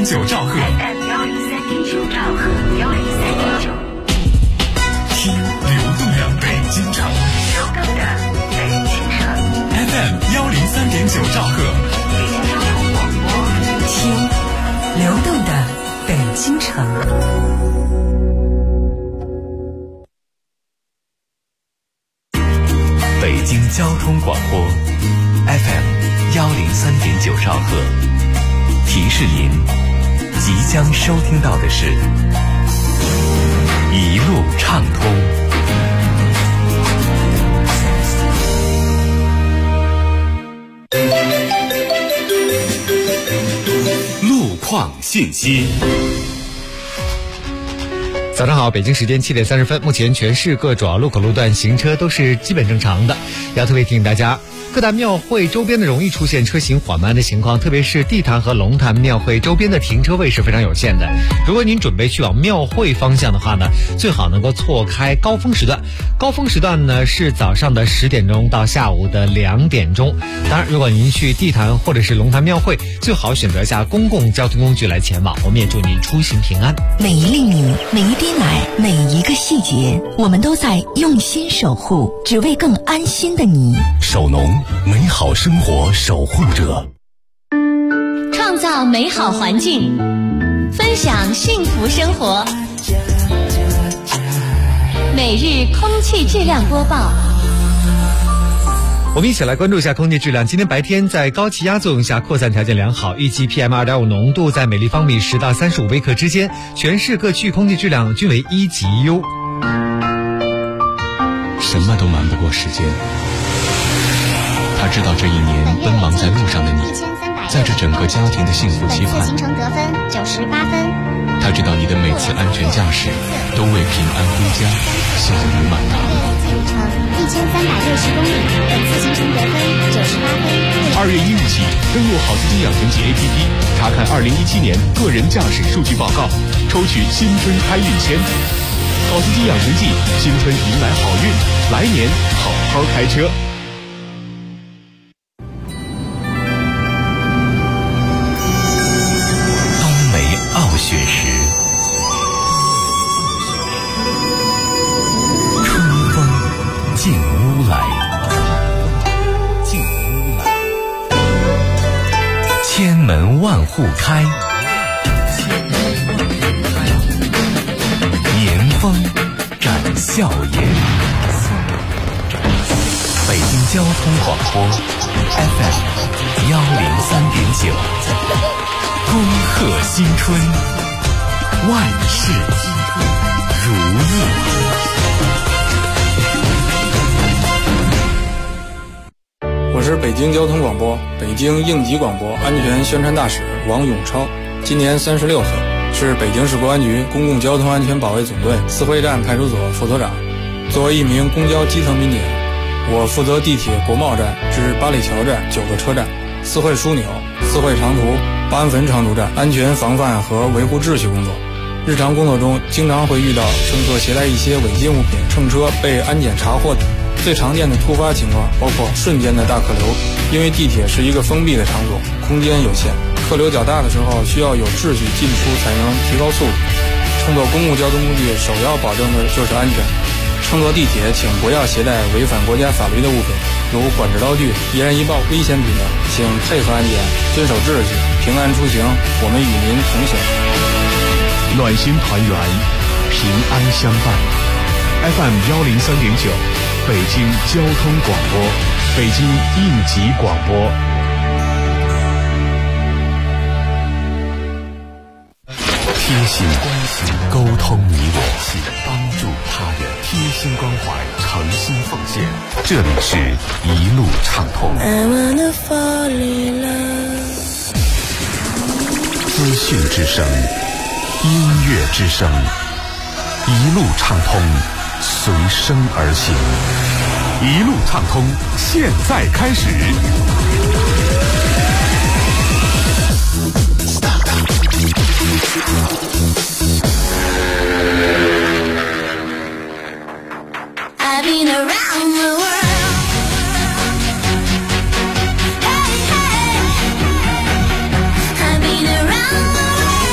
103.9兆赫 FM103.9兆赫103.9， 听流动的北京城， 流动的北京城 FM103.9兆赫， 北京交通广播， 听流动的北京城。 北京交通广播 FM103.9兆赫，提示您即将收听到的是一路畅通。路况信息。 早上好，北京时间7点30分，目前全市各主要路口路段行车都是基本正常的。要特别提醒大家，各大庙会周边的容易出现车行缓慢的情况，特别是地坛和龙潭庙会周边的停车位是非常有限的。如果您准备去往庙会方向的话呢，最好能够错开高峰时段。高峰时段呢是早上的10点钟到下午的2点钟。当然，如果您去地坛或者是龙潭庙会，最好选择一下公共交通工具来前往。我们也祝您出行平安。 每一粒米，每一滴奶，每一个细节，我们都在用心守护，只为更安心的你。 首农，美好生活守护者， 创造美好环境，分享幸福生活。每日空气质量播报。 我们一起来关注一下空气质量。今天白天在高气压作用下，扩散条件良好，预计 PM2.5 浓度在每立方米10到35微克之间，全市各区空气质量均为1级优。 什么都瞒不过时间。他知道这一年奔忙在路上的你，在这整个家庭的幸福期盼。 行程得分98分。 他知道你的每次安全驾驶都为平安归家幸福满堂。 路程1360公里，本次行程得分98分。 2月1日起，登录好司机养成记 APP， 查看2017年个人驾驶数据报告，抽取新春开运签。好司机养成记，新春迎来好运，来年好好开车。冬梅傲雪时，春风进屋来，千门万户开，年风展笑颜。北京交通广播 FM103.9，恭贺新春，万事如意。 我是北京交通广播北京应急广播安全宣传大使王永超，今年36岁，是北京市公安局公共交通安全保卫总队四惠站派出所副所长。作为一名公交基层民警，我负责地铁国贸站至八里桥站9个车站、四惠枢纽、四惠长途、八安汾长途站安全防范和维护秩序工作。日常工作中经常会遇到乘客携带一些违禁物品，乘车被安检查获。最常见的突发情况包括瞬间的大客流，因为地铁是一个封闭的场所，空间有限，客流较大的时候需要有秩序进出才能提高速度。乘坐公共交通工具首要保证的就是安全。乘坐地铁请不要携带违反国家法律的物品，如管制刀具、易燃易爆、危险品等，请配合安检，遵守秩序，平安出行，我们与您同行。 暖心团圆，平安相伴。FM103.9，北京交通广播，北京应急广播。贴心关心，沟通你我，帮助他人，贴心关怀，诚心奉献。这里是一路畅通。资讯之声，音乐之声，一路畅通，随声而行。一路畅通，现在开始。 I've been around the world. Hey, hey. I've been around the world.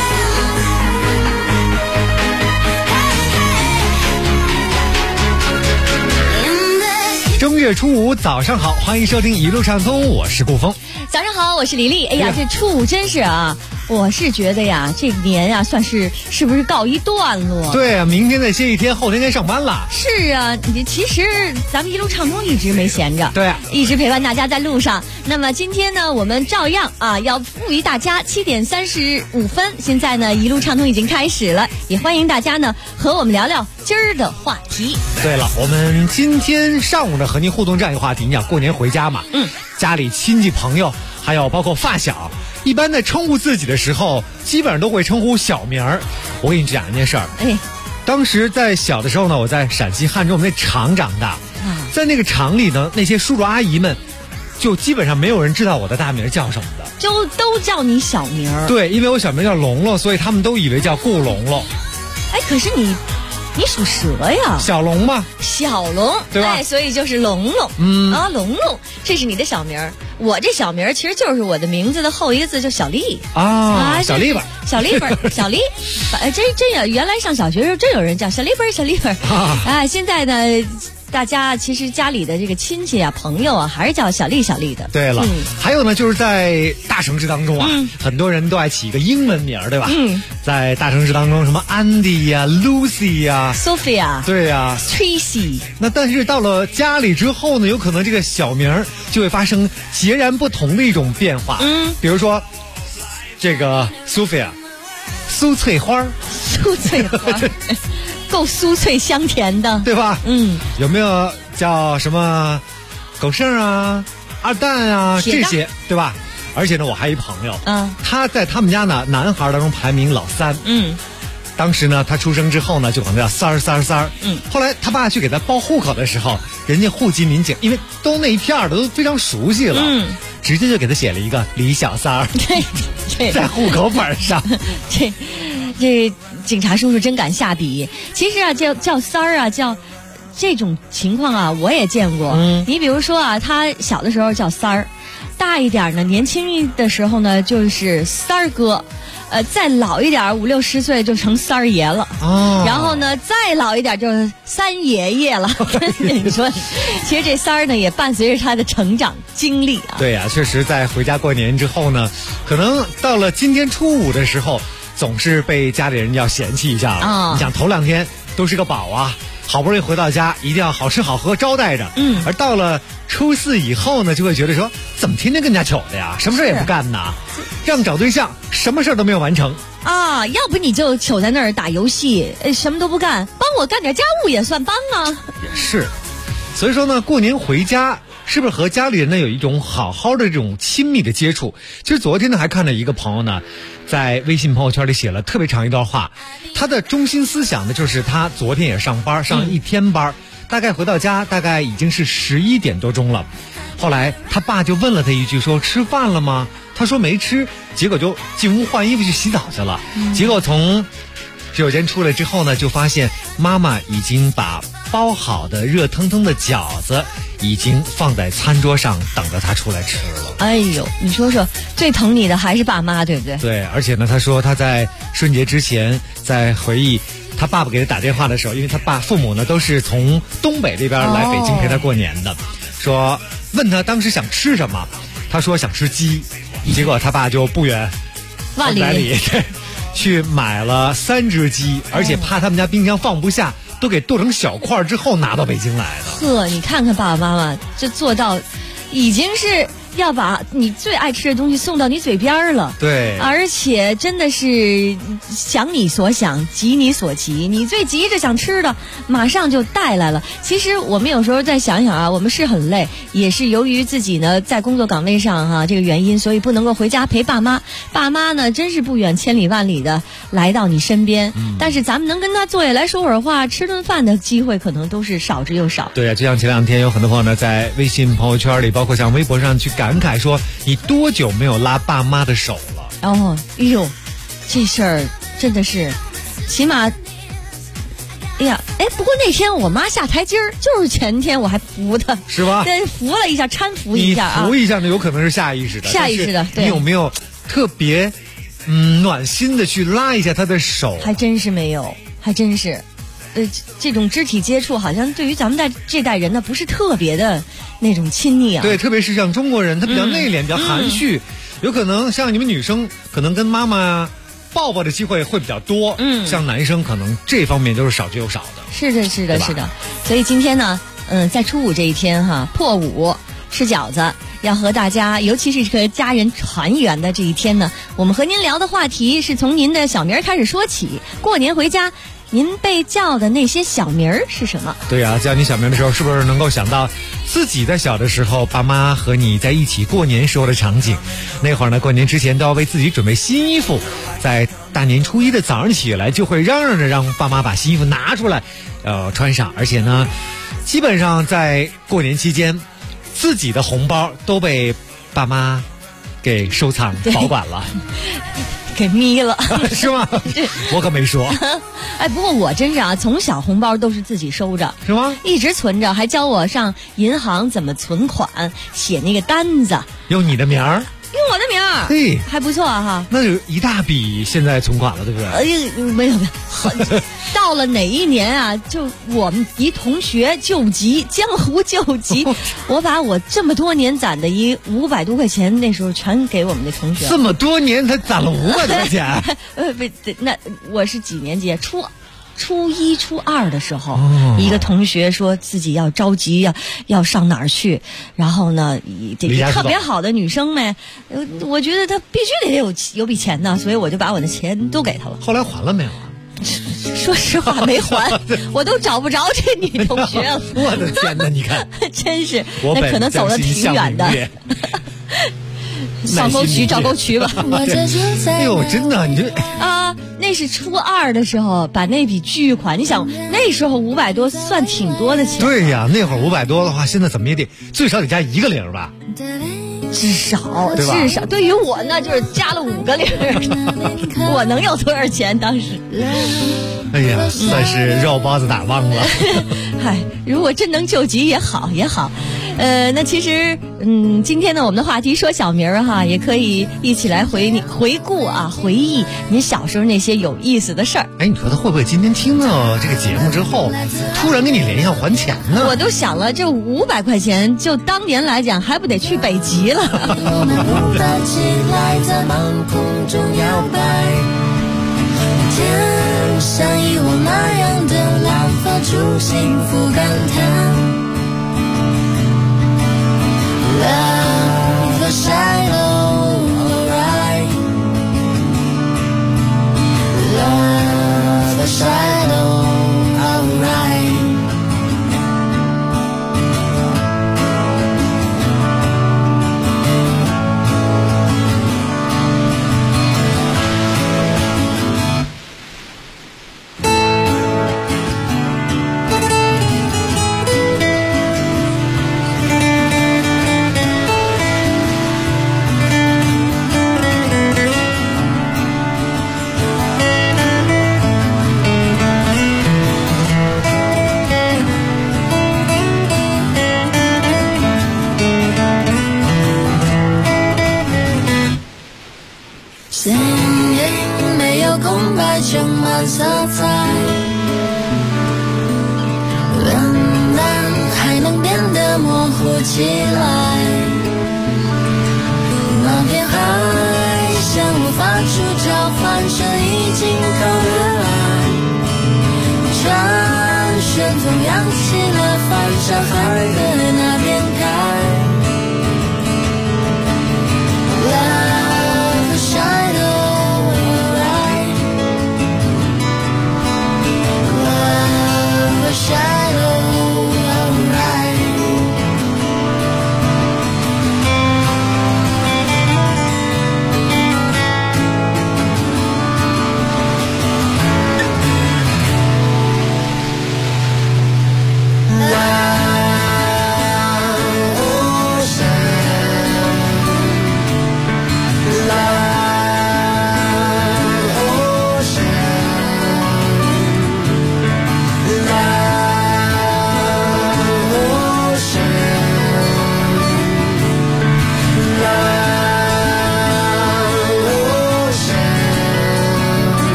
月初五早上好，欢迎收听一路畅通，我是顾峰。 早上好，我是李丽。哎呀，这初五真是啊，我是觉得呀，这年呀算是不是告一段落？ 对啊，明天再歇一天，后天该上班了。 是啊，其实咱们一路畅通一直没闲着， 对啊， 一直陪伴大家在路上。那么今天呢，我们照样啊要赋予大家7点35分。现在呢，一路畅通已经开始了，也欢迎大家呢和我们聊聊今儿的话题。 对了，我们今天上午呢和您互动这样一个话题，你想过年回家嘛？家里亲戚朋友，还有包括发小，一般在称呼自己的时候，基本上都会称呼小名儿。我给你讲一件事儿，当时在小的时候呢，我在陕西汉中我们那厂长大，在那个厂里呢，那些叔叔阿姨们，就基本上没有人知道我的大名叫什么的， 就都叫你小名。 对，因为我小名叫龙龙，所以他们都以为叫顾龙龙。 哎，可是你属蛇呀， 小龙嘛， 小龙， 对吧？ 哎，所以就是龙龙，龙龙，这是你的小名儿。我这小名儿其实就是我的名字的后一个字，就小丽啊，小丽吧， 小丽本，小丽，真有，原来上小学的时候真有人叫小丽本，小丽本啊。现在呢，大家其实家里的这个亲戚啊、朋友啊，还是叫小丽小丽的。 对了，还有呢，就是在大城市当中啊，很多人都爱起一个英文名，对吧？在大城市当中，什么 Andy 呀、Lucy 呀、 Sophia， 对呀、 Tracy。 那但是到了家里之后呢，有可能这个小名就会发生截然不同的一种变化。比如说这个 Sophia， 苏翠花， 苏翠花。够酥脆香甜的， 对吧？有没有叫什么狗剩啊、二蛋啊这些，对吧？而且呢，我还有一朋友，他在他们家呢男孩当中排名老3。当时呢，他出生之后呢，就管他叫三儿。后来他爸去给他报户口的时候，人家户籍民警因为都那一片的都非常熟悉了，直接就给他写了一个李小三儿，在户口本上。 这警察叔叔真敢下笔。其实啊，叫三儿啊，叫这种情况啊，我也见过。你比如说啊，他小的时候叫三儿，大一点呢，年轻的时候呢，就是三儿哥。再老一点5、6、10岁就成三儿爷了。然后呢，再老一点就是三爷爷了。你说，其实这三儿呢也伴随着他的成长经历啊。 对呀，确实在回家过年之后呢，可能到了今天初五的时候，总是被家里人要嫌弃一下了。你想头2天都是个宝啊，好不容易回到家，一定要好吃好喝招待着。而到了初4以后呢，就会觉得说，怎么天天跟家糗的呀？什么事也不干呢？让找对象，什么事都没有完成啊！要不你就糗在那儿打游戏，什么都不干，帮我干点家务也算帮啊。 也是，所以说呢，过年回家是不是和家里人呢有一种好好的这种亲密的接触？其实昨天呢还看到一个朋友呢，在微信朋友圈里写了特别长一段话，他的中心思想呢就是他昨天也上班，上了1天班，大概回到家大概已经是11点多钟了。后来他爸就问了他一句，说吃饭了吗？他说没吃，结果就进屋换衣服去洗澡去了。结果从洗手间出来之后呢，就发现妈妈已经把包好的热腾腾的饺子已经放在餐桌上，等着他出来吃了。 哎呦，你说说，最疼你的还是爸妈，对不对？ 对，而且呢，他说他在春节之前在回忆他爸爸给他打电话的时候，因为他父母呢都是从东北这边来北京陪他过年的，说问他当时想吃什么，他说想吃鸡，结果他爸就不远万里去买了3只鸡，而且怕他们家冰箱放不下，都给剁成小块之后拿到北京来的。 呵，你看看爸爸妈妈这做到，已经是要把你最爱吃的东西送到你嘴边了。 对， 而且真的是想你所想，急你所急，你最急着想吃的马上就带来了。其实我们有时候再想想啊，我们是很累，也是由于自己呢在工作岗位上这个原因，所以不能够回家陪爸妈。爸妈呢真是不远千里万里的来到你身边，但是咱们能跟他坐下来说会儿话，吃顿饭的机会可能都是少之又少。 对啊，就像前2天有很多朋友呢在微信朋友圈里，包括像微博上去感慨说，你多久没有拉爸妈的手了？ 哎呦，这事儿真的是，起码，不过那天我妈下台阶儿，就是前天我还扶她， 是吧？ 扶了一下，搀扶一下啊。 你扶一下呢，有可能是下意识的。 下意识的，对。 你有没有特别暖心的去拉一下她的手？ 还真是没有，还真是。 这种肢体接触，好像对于咱们这代人呢，不是特别的那种亲昵啊。 对，特别是像中国人，他比较内敛，比较含蓄，有可能像你们女生，可能跟妈妈抱抱的机会会比较多。像男生可能这方面就是少之又少的。 是的，是的，是的。所以今天呢，在初五这一天哈，破五吃饺子。要和大家，尤其是和家人团圆的这一天呢，我们和您聊的话题是从您的小名开始说起。过年回家，您被叫的那些小名是什么？ 对啊，叫你小名的时候，是不是能够想到自己在小的时候，爸妈和你在一起过年时候的场景？那会儿呢，过年之前都要为自己准备新衣服，在大年初一的早上起来，就会嚷嚷着让爸妈把新衣服拿出来，穿上。而且呢，基本上在过年期间，自己的红包都被爸妈给收藏保管了， 给眯了是吗？我可没说。 哎，不过我真是啊，从小红包都是自己收着， 是吗？ 一直存着，还教我上银行怎么存款，写那个单子， 用你的名儿。 用我的名儿， 对， 还不错哈。 那有一大笔现在存款了，对不对？ 哎呀，没有，到了哪一年啊？就我们一同学救急，江湖救急，我把我这么多年攒的500多块钱，那时候全给我们的同学。 这么多年才攒了500多块钱？ 不，那我是几年级？初一、初二的时候，一个同学说自己要着急要上哪儿去，然后呢，这个特别好的女生们，我觉得她必须得有笔钱呢，所以我就把我的钱都给她了。 后来还了没有啊？ 说实话没还，我都找不着这女同学了。 我的天哪，你看， 真是，那可能走得挺远的。上沟渠找沟渠吧。 哎呦，真的，你这啊，那是初二的时候把那笔巨款，你想那时候500多算挺多的钱。 对呀，那会儿500多的话，现在怎么也得最少得加1个0吧？ 至少，对于我那就是加了5个0，我能有多少钱？当时， 哎呀，算是肉包子打忘了。 嗨，如果真能救急也好也好。那其实，今天呢，我们的话题说小名哈，也可以一起来回顾啊，回忆您小时候那些有意思的事儿。 哎，你说他会不会今天听到这个节目之后，突然跟你联系要还钱呢？ 我都想了，这500块钱，就当年来讲，还不得去北极了？ 我们无法起来，在茫空中摇摆，天像以往那样的蓝，发出幸福感叹。Love the shadow, alright. Love the shadow, alright. 充满色彩，冷淡还能变得模糊起来。那片海向我发出召唤声，已经够热爱。船旋风扬起了帆，向海的那边开。Love the shadow. Shadow, alright. 《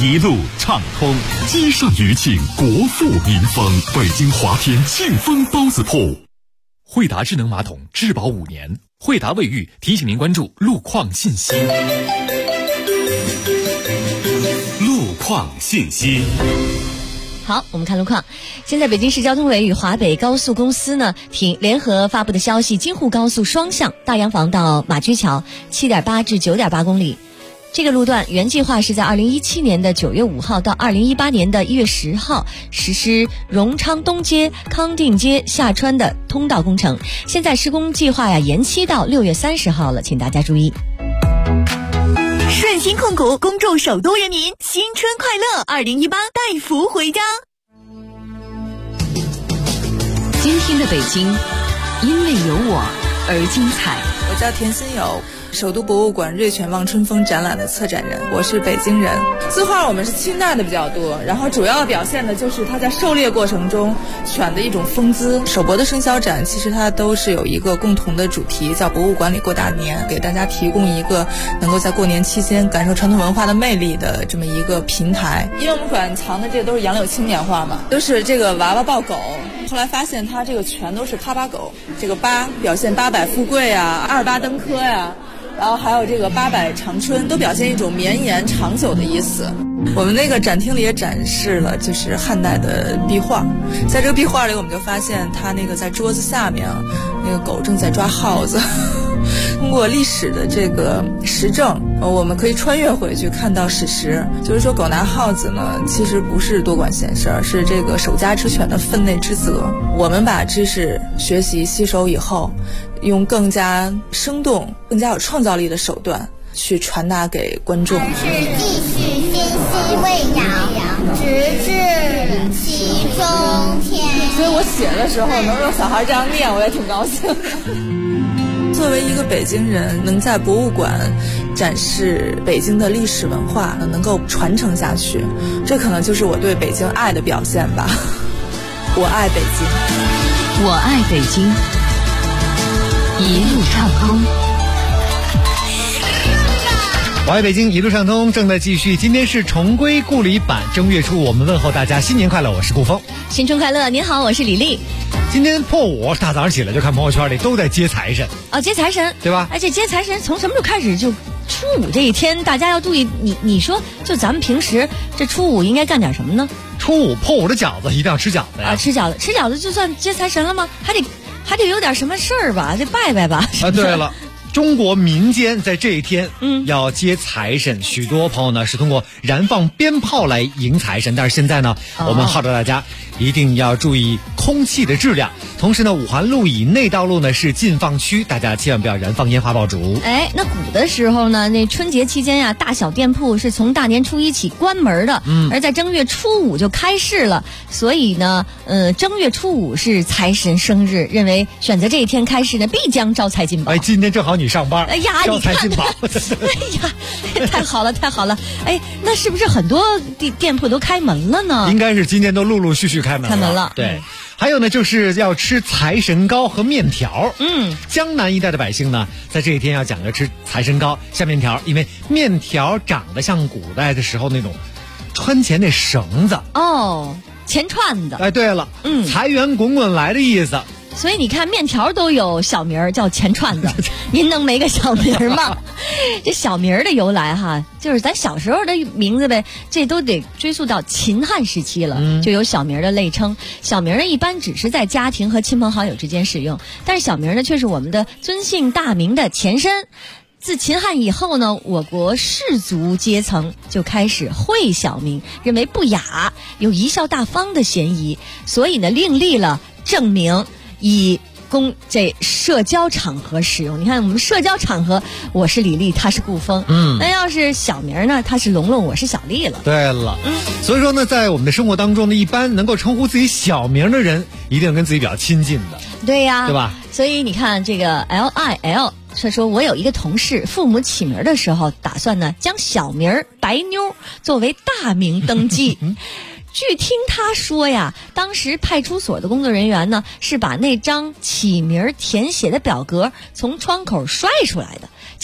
一路畅通，积善余庆，国富民丰。北京华天庆丰包子铺。 惠达智能马桶质保5年，惠达卫浴提醒您关注路况信息。 路况信息。 好，我们看路况。现在北京市交通委与华北高速公司呢联合发布的消息，京沪高速双向大洋房到马驹桥 7.8 至 9.8 公里。这个路段原计划是在2017年的9月5号到2018年的1月10号实施荣昌东街、康定街下穿的通道工程，现在施工计划延期到6月30号了，请大家注意。 顺鑫控股恭祝首都人民新春快乐，2018带福回家。 今天的北京，因为有我而精彩。 我叫田心友，首都博物馆瑞犬望春风展览的策展人，我是北京人。字画我们是清代的比较多，然后主要表现的就是它在狩猎过程中犬的一种风姿。首博的生肖展其实它都是有一个共同的主题，叫博物馆里过大年，给大家提供一个能够在过年期间感受传统文化的魅力的这么一个平台。因为我们馆藏的这个都是杨柳青年画嘛，都是这个娃娃抱狗，后来发现它这个全都是哈巴狗，这个八表现八百富贵啊，28登科呀，然后还有这个800长春，都表现一种绵延长久的意思。我们那个展厅里也展示了就是汉代的壁画，在这个壁画里我们就发现它那个在桌子下面那个狗正在抓耗子。通过历史的这个实证，我们可以穿越回去看到史实，就是说狗拿耗子呢其实不是多管闲事，是这个守家之犬的分内之责。我们把知识学习吸收以后，用更加生动更加有创造力的手段去传达给观众。 是继续心息未了，直至其中天。 所以我写的时候能让小孩这样念，我也挺高兴。作为一个北京人，能在博物馆展示北京的历史文化，能够传承下去，这可能就是我对北京爱的表现吧。我爱北京， 我爱北京，一路畅通。 我爱北京，一路畅通正在继续。今天是重归故里版，正月初我们问候大家新年快乐，我是顾峰。 新春快乐，您好，我是李丽。 今天破5，大早上起来就看朋友圈里都在接财神哦，接财神对吧？ 而且接财神从什么时候开始？就初5这一天，大家要注意。你说，就咱们平时这初5应该干点什么呢？ 初5破5的饺子一定要吃饺子呀！ 吃饺子就算接财神了吗？还得有点什么事儿吧，得拜拜吧。 啊，对了。中国民间在这一天要接财神，许多朋友呢是通过燃放鞭炮来迎财神，但是现在呢，我们号召大家一定要注意空气的质量。同时呢，五环路以内道路呢是禁放区，大家千万不要燃放烟花爆竹。 那古的时候呢，那春节期间呀，大小店铺是从大年初1起关门的，而在正月初5就开市了。所以呢，正月初5是财神生日，认为选择这一天开市呢，必将招财进宝。 今天正好你上班，招财进宝。 太好了，太好了！那是不是很多店铺都开门了呢？ 应该是今天都陆陆续续开门了。对。还有呢，就是要吃财神糕和面条。江南一带的百姓呢，在这一天要讲究吃财神糕、下面条，因为面条长得像古代的时候那种穿钱那绳子哦，钱串的。 对了，财源滚滚来的意思。 所以你看，面条都有小名儿叫钱串子，您能没个小名儿吗？这小名儿的由来哈，就是咱小时候的名字呗，这都得追溯到秦汉时期了，就有小名儿的类称。小名儿呢，一般只是在家庭和亲朋好友之间使用，但是小名儿呢，却是我们的尊姓大名的前身。自秦汉以后呢，我国士族阶层就开始讳小名，认为不雅，有贻笑大方的嫌疑，所以呢，另立了正名。以供这社交场合使用。你看我们社交场合，我是李丽，他是顾峰。那要是小名呢，他是龙龙，我是小丽了。 对了，所以说呢，在我们的生活当中呢，一般能够称呼自己小名的人，一定跟自己比较亲近的。 对呀， 对吧？ 所以你看这个 LIL。说我有一个同事，父母起名的时候，打算呢将小名白妞作为大名登记。据听他说呀，当时派出所的工作人员呢是把那张起名填写的表格从窗口摔出来的，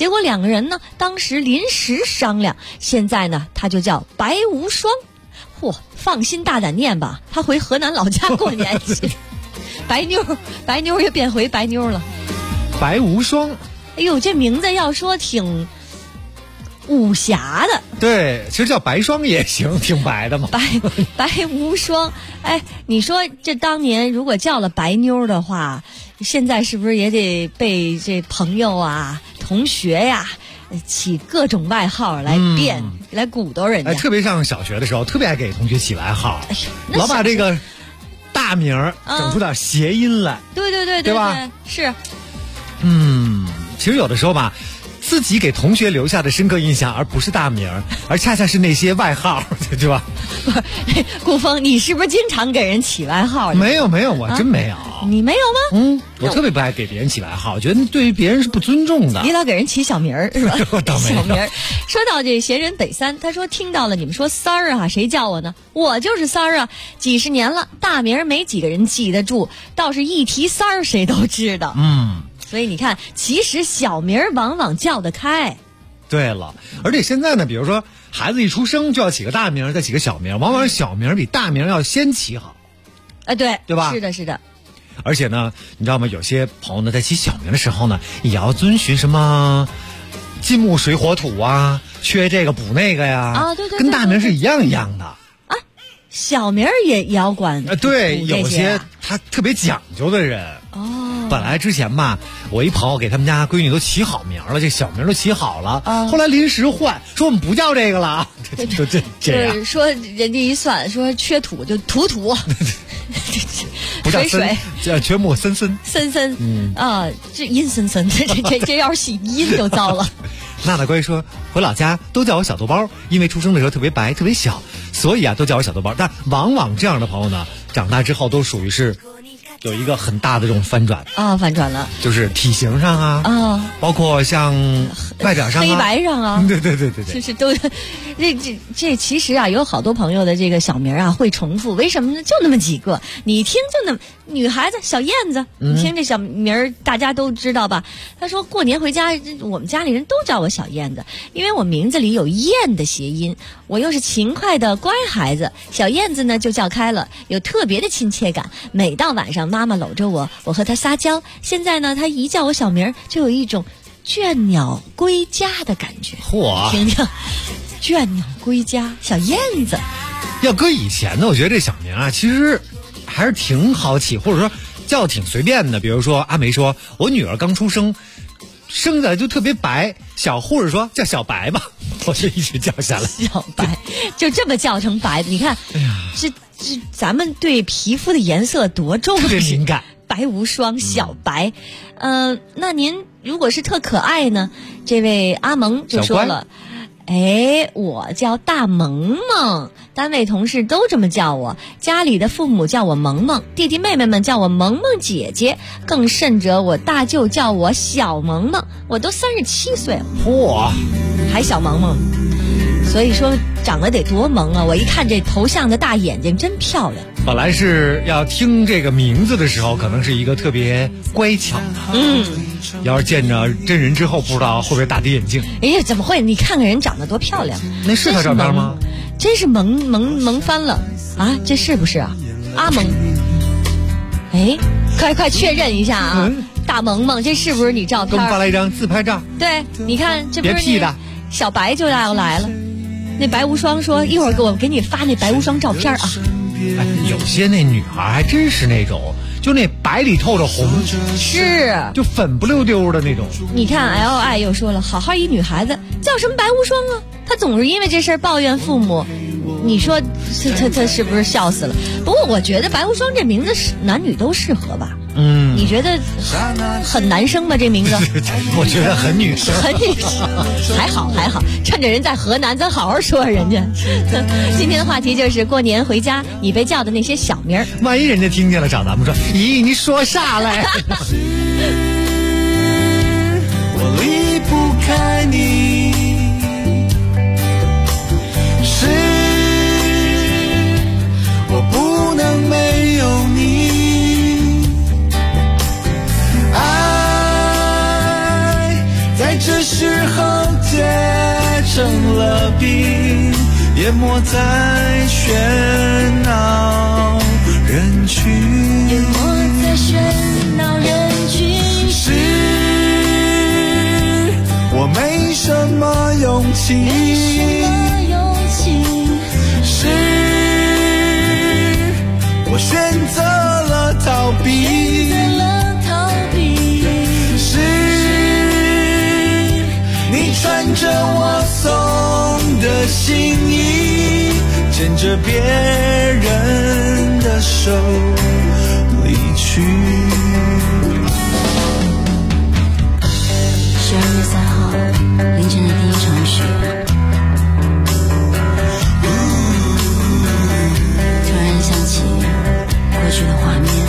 结果2个人呢，当时临时商量，现在呢，他就叫白无双。嚯，放心大胆念吧，他回河南老家过年去。白妞也变回白妞了。 白无双， 哎呦，这名字要说挺武侠的。 对，其实叫白霜也行，挺白的嘛。 白无双，哎，你说这当年如果叫了白妞的话，现在是不是也得被这朋友啊、同学呀起各种外号来来鼓捣人家？ 特别上小学的时候，特别爱给同学起外号，老把这个大名整出点谐音来。 对吧？ 是。 其实有的时候吧，自己给同学留下的深刻印象，而不是大名，而恰恰是那些外号，对吧？ 顾峰，你是不是经常给人起外号？ 没有，我真没有。 你没有吗？ 我特别不爱给别人起外号，我觉得对于别人是不尊重的。 你老给人起小名儿是吧？ 小名儿。 说到这闲人北三，他说听到了你们说三儿啊，谁叫我呢？我就是三儿啊，几十年了，大名没几个人记得住，倒是一提三儿谁都知道。所以你看，其实小名往往叫得开。 对了，而且现在呢，比如说孩子一出生就要起个大名，再起个小名，往往小名比大名要先起好。对吧？ 是的。 而且呢，你知道吗？有些朋友呢，在起小名的时候呢，也要遵循什么金木水火土啊，缺这个补那个呀。 对， 跟大名是一样的。 小名也要管。 对，有些他特别讲究的人。本来之前吧，我一朋友给他们家闺女都起好名了，这小名都起好了。后来临时换，说我们不叫这个了，就这样。 说人家一算，说缺土就土， 不叫水， 叫缺木森， 这阴森，这要是起阴就糟了。 娜龟说回老家都叫我小豆包，因为出生的时候特别白特别小，所以都叫我小豆包。但往往这样的朋友呢，长大之后都属于是有一个很大的这种翻转翻转了， 就是体型上包括像外表上黑白上啊， 对， 是都这其实有好多朋友的这个小名会重复，为什么呢？就那么几个，你一听就那么女孩子小燕子，你听这小名大家都知道吧？他说过年回家，我们家里人都叫我小燕子，因为我名字里有燕的谐音，我又是勤快的乖孩子，小燕子呢就叫开了，有特别的亲切感。每到晚上妈妈搂着我和她撒娇，现在呢她一叫我小名，就有一种倦鸟归家的感觉。听听，倦鸟归家，小燕子。 要搁以前呢，我觉得这小名其实还是挺好起，或者说叫挺随便的。比如说阿梅说，我女儿刚出生，生下来就特别白，小护士说叫小白吧，我就一直叫下来。 小白就这么叫成白的，你看，这咱们对皮肤的颜色多重视， 特别敏感。 白无双，小白，那您如果是特可爱呢？这位阿蒙就说了，我叫大萌萌，单位同事都这么叫我，家里的父母叫我萌萌，弟弟妹妹们叫我萌萌姐姐，更甚者我大舅叫我小萌萌，我都37岁了，还小萌萌。所以说长得得多萌啊！我一看这头像的大眼睛真漂亮。 本来是要听这个名字的时候，可能是一个特别乖巧，要是见着真人之后，不知道会不会大跌眼镜。 哎呀，怎么会？你看看人长得多漂亮， 那是他照片吗？ 真是萌翻了啊！这是不是啊？阿萌，快确认一下啊！大萌萌，这是不是你照片？ 给我们发来一张自拍照。 对，你看，这不是别 P 的， 小白就要来了。那白无双说一会儿给你发那白无双照片啊。 有些那女孩还真是那种，就那白里透着红， 是就粉不溜丢的那种。 你看 LI 又说了，好好一女孩子叫什么白无双啊？她总是因为这事儿抱怨父母，你说她是不是笑死了？不过我觉得白无双这名字是男女都适合吧。你觉得很男生吗？这名字？ 我觉得很女生， 很女生，还好，趁着人在河南，咱好好说人家。今天的话题就是过年回家你被叫的那些小名儿， 万一人家听见了找咱们说，咦，你说啥嘞？ 我离不开你，是我不能没有你。爱在这世淹没在喧闹人群， 淹没在喧闹人群。 是我没什么勇气，是我选择了逃避，是你穿着我送的心衣，牵着别人的手离去。 12月3号凌晨的第一场雪，突然想起过去的画面，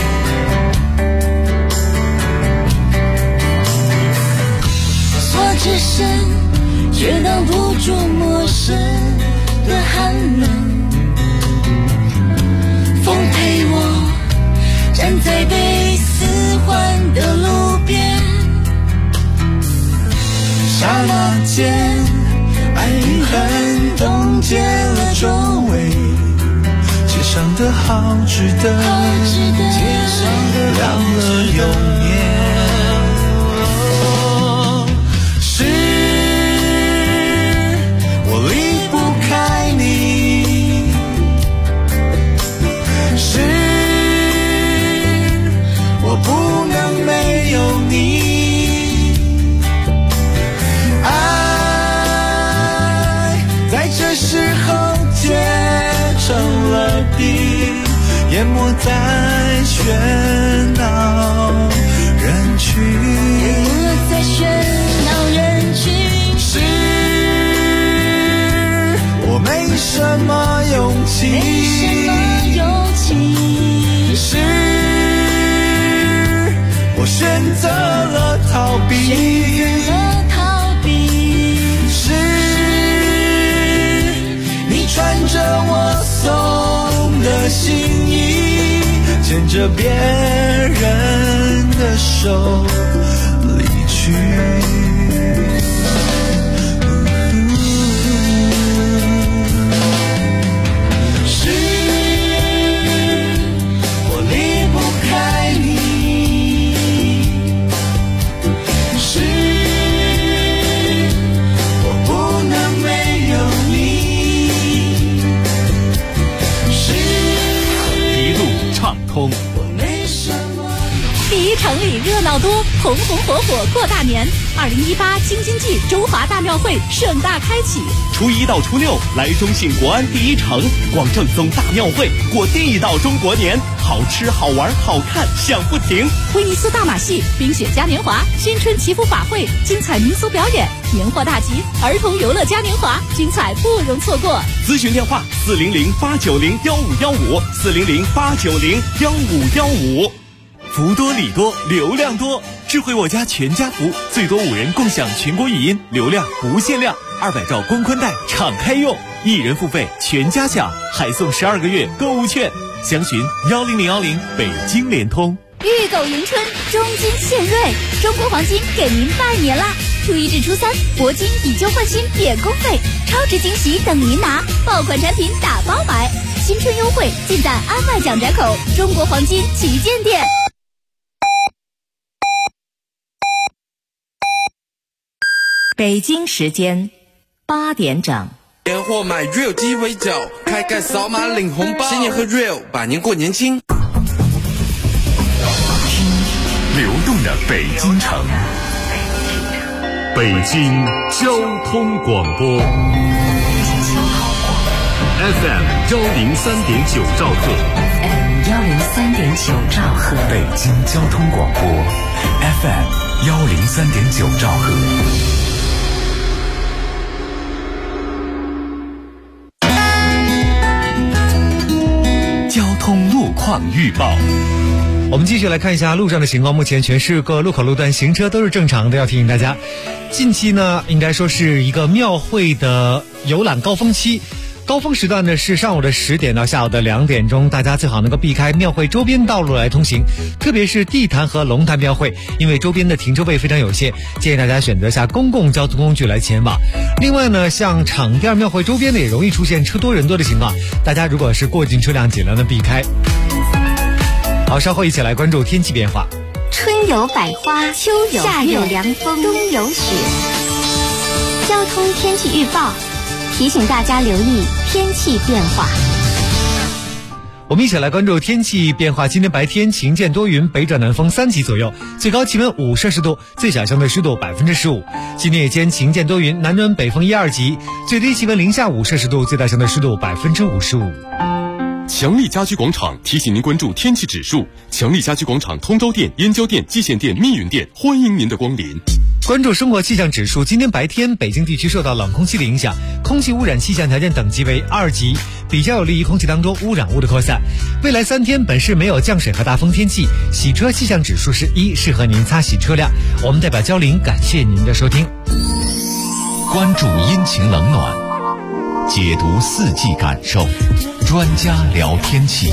我只身却挡不住陌生的寒冷，风陪我站在被四环的路边， 刹那间爱与恨冻结了周围，街上的好值得，街上的凉了又黏，是我离不开你，是我不能没有你，这时候结成了冰，淹没在喧闹人群， 淹没在喧闹人群。 是我没什么勇气，是我选择了逃避，穿着我送的心衣，牵着别人的手离去。是我离不开你，是我不能没有你。 畅通。 第一城里热闹多，红红火火过大年。2018京津冀中华大庙会盛大开启， 初1到初6来中信国安第一城，逛正宗大庙会，过地道中国年，好吃好玩好看享不停。 威尼斯大马戏、冰雪嘉年华、新春祈福法会、精彩民俗表演、年货大集、儿童游乐嘉年华，精彩不容错过。 咨询电话400-890-1515，400-890-1515。福多礼多，流量多，智慧我家全家福，最多5人共享全国语音，流量不限量，200兆光宽带敞开用，1人付费全家享，还送12个月购物券。详询10010北京联通。 预购迎春，中金献瑞，中国黄金给您拜年啦！初1至初3，铂金以旧换新免工费，超值惊喜等您拿，爆款产品打包买，新春优惠尽在安外蒋宅口中国黄金旗舰店。 北京时间8点整。 年货买 real 鸡尾酒，开盖扫码领红包，新年喝 real， 百年过年轻。 流动的北京城，北京交通广播 FM 103.9兆赫 103.9兆赫， 北京交通广播 FM 103.9兆赫。交通路况预报。 我们继续来看一下路上的情况，目前全市各路口路段行车都是正常的，要提醒大家，近期呢应该说是一个庙会的游览高峰期。 高峰时段呢是上午的10点到下午的2点钟，大家最好能够避开庙会周边道路来通行，特别是地坛和龙潭庙会，因为周边的停车位非常有限，建议大家选择下公共交通工具来前往。另外呢，像场店庙会周边呢也容易出现车多人多的情况，大家如果是过境车辆尽量的避开。好，稍后一起来关注天气变化。 春有百花，秋有夏有凉风，冬有雪。交通天气预报提醒大家留意天气变化。 我们一起来关注天气变化。今天白天晴间多云，北转南风3级左右，最高气温5摄氏度，最小相对湿度15%。今天夜间晴间多云，南转北风1、2级，最低气温零下5摄氏度，最大相对湿度55%。 强力家居广场提醒您关注天气指数。强力家居广场通州店、燕郊店、蓟县店、密云店，欢迎您的光临。 关注生活气象指数，今天白天北京地区受到冷空气的影响，空气污染气象条件等级为2级，比较有利于空气当中污染物的扩散。未来3天本市没有降水和大风天气，洗车气象指数是1，适合您擦洗车辆。我们代表焦林感谢您的收听。 关注阴晴冷暖，解读四季感受，专家聊天气。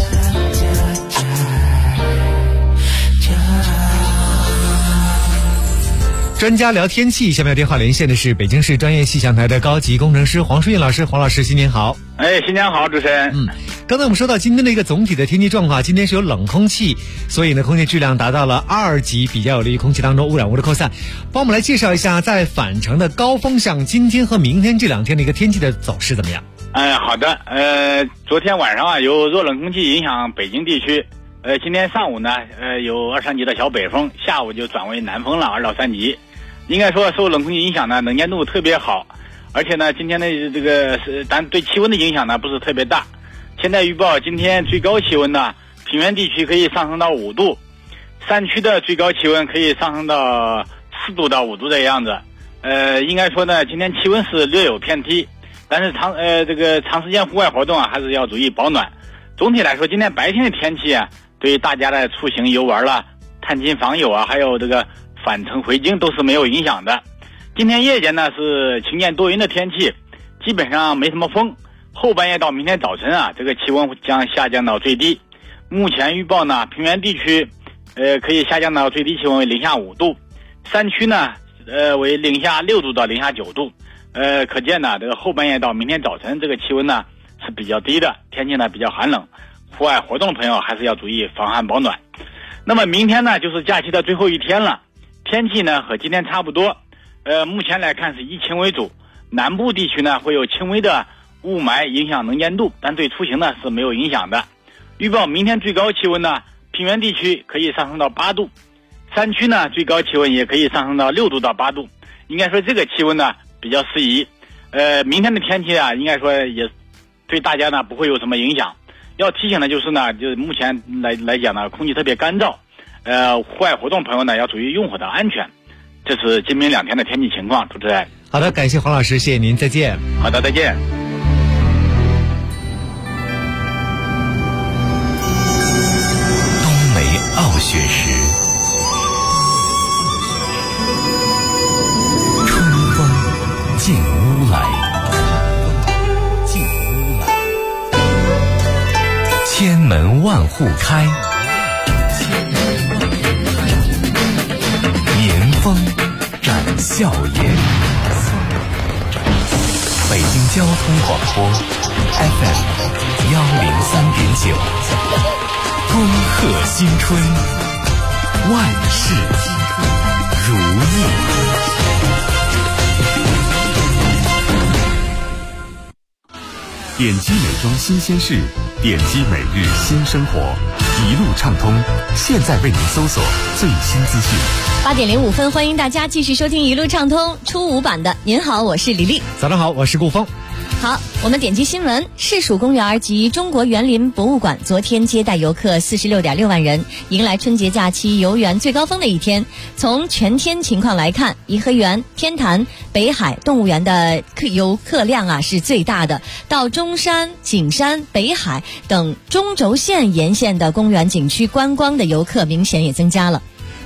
专家聊天气，下面电话连线的是北京市专业气象台的高级工程师黄淑韵老师。黄老师，新年好！ 新年好，主持人。 刚才我们说到今天的一个总体的天气状况，今天是有冷空气，所以呢，空气质量达到了2级，比较有利于空气当中污染物的扩散。帮我们来介绍一下，在返程的高峰上，今天和明天这2天的一个天气的走势怎么样？ 好的。昨天晚上有弱冷空气影响北京地区，今天上午呢，有2、3级的小北风，下午就转为南风了，2到3级。应该说受冷空气影响呢，能见度特别好，而且呢，今天的这个但对气温的影响呢不是特别大。现在预报今天最高气温呢，平原地区可以上升到5度，山区的最高气温可以上升到4度到5度的样子。应该说呢，今天气温是略有偏低，但是长时间户外活动还是要注意保暖。总体来说，今天白天的天气对于大家的出行游玩了、探亲访友还有这个返程回京都是没有影响的。今天夜间呢是晴间多云的天气，基本上没什么风。后半夜到明天早晨这个气温将下降到最低。目前预报呢，平原地区可以下降到最低气温为零下5度，山区呢为零下6度到零下9度。可见呢，这个后半夜到明天早晨这个气温呢是比较低的，天气呢比较寒冷，户外活动的朋友还是要注意防寒保暖。那么明天呢就是假期的最后一天了，天气呢和今天差不多，目前来看是以晴为主，南部地区呢会有轻微的雾霾影响能见度，但对出行呢是没有影响的。预报明天最高气温呢，平原地区可以上升到8度，山区呢最高气温也可以上升到6度到8度，应该说这个气温呢比较适宜。明天的天气应该说也对大家呢不会有什么影响。要提醒的就是呢，就是目前来讲呢，空气特别干燥，户外活动朋友呢要注意用火的安全。这是今明2天的天气情况，主持人。 好的，感谢黄老师，谢谢您，再见。 好的，再见。 冬梅傲雪时，春风进屋来，千门万户开，年风展笑颜。北京交通广播 FM 103.9，恭贺新春，万事如意。 点击美妆新鲜事，点击每日新生活，一路畅通，现在为您搜索最新资讯。 8点05分，欢迎大家继续收听一路畅通初5版的。您好，我是李丽。 早上好，我是顾峰。 好，我们点击新闻。市属公园及中国园林博物馆昨天接待游客46.6万人，迎来春节假期游园最高峰的一天。从全天情况来看，颐和园、天坛、北海动物园的游客量是最大的，到中山、景山、北海等中轴线沿线的公园景区观光的游客明显也增加了。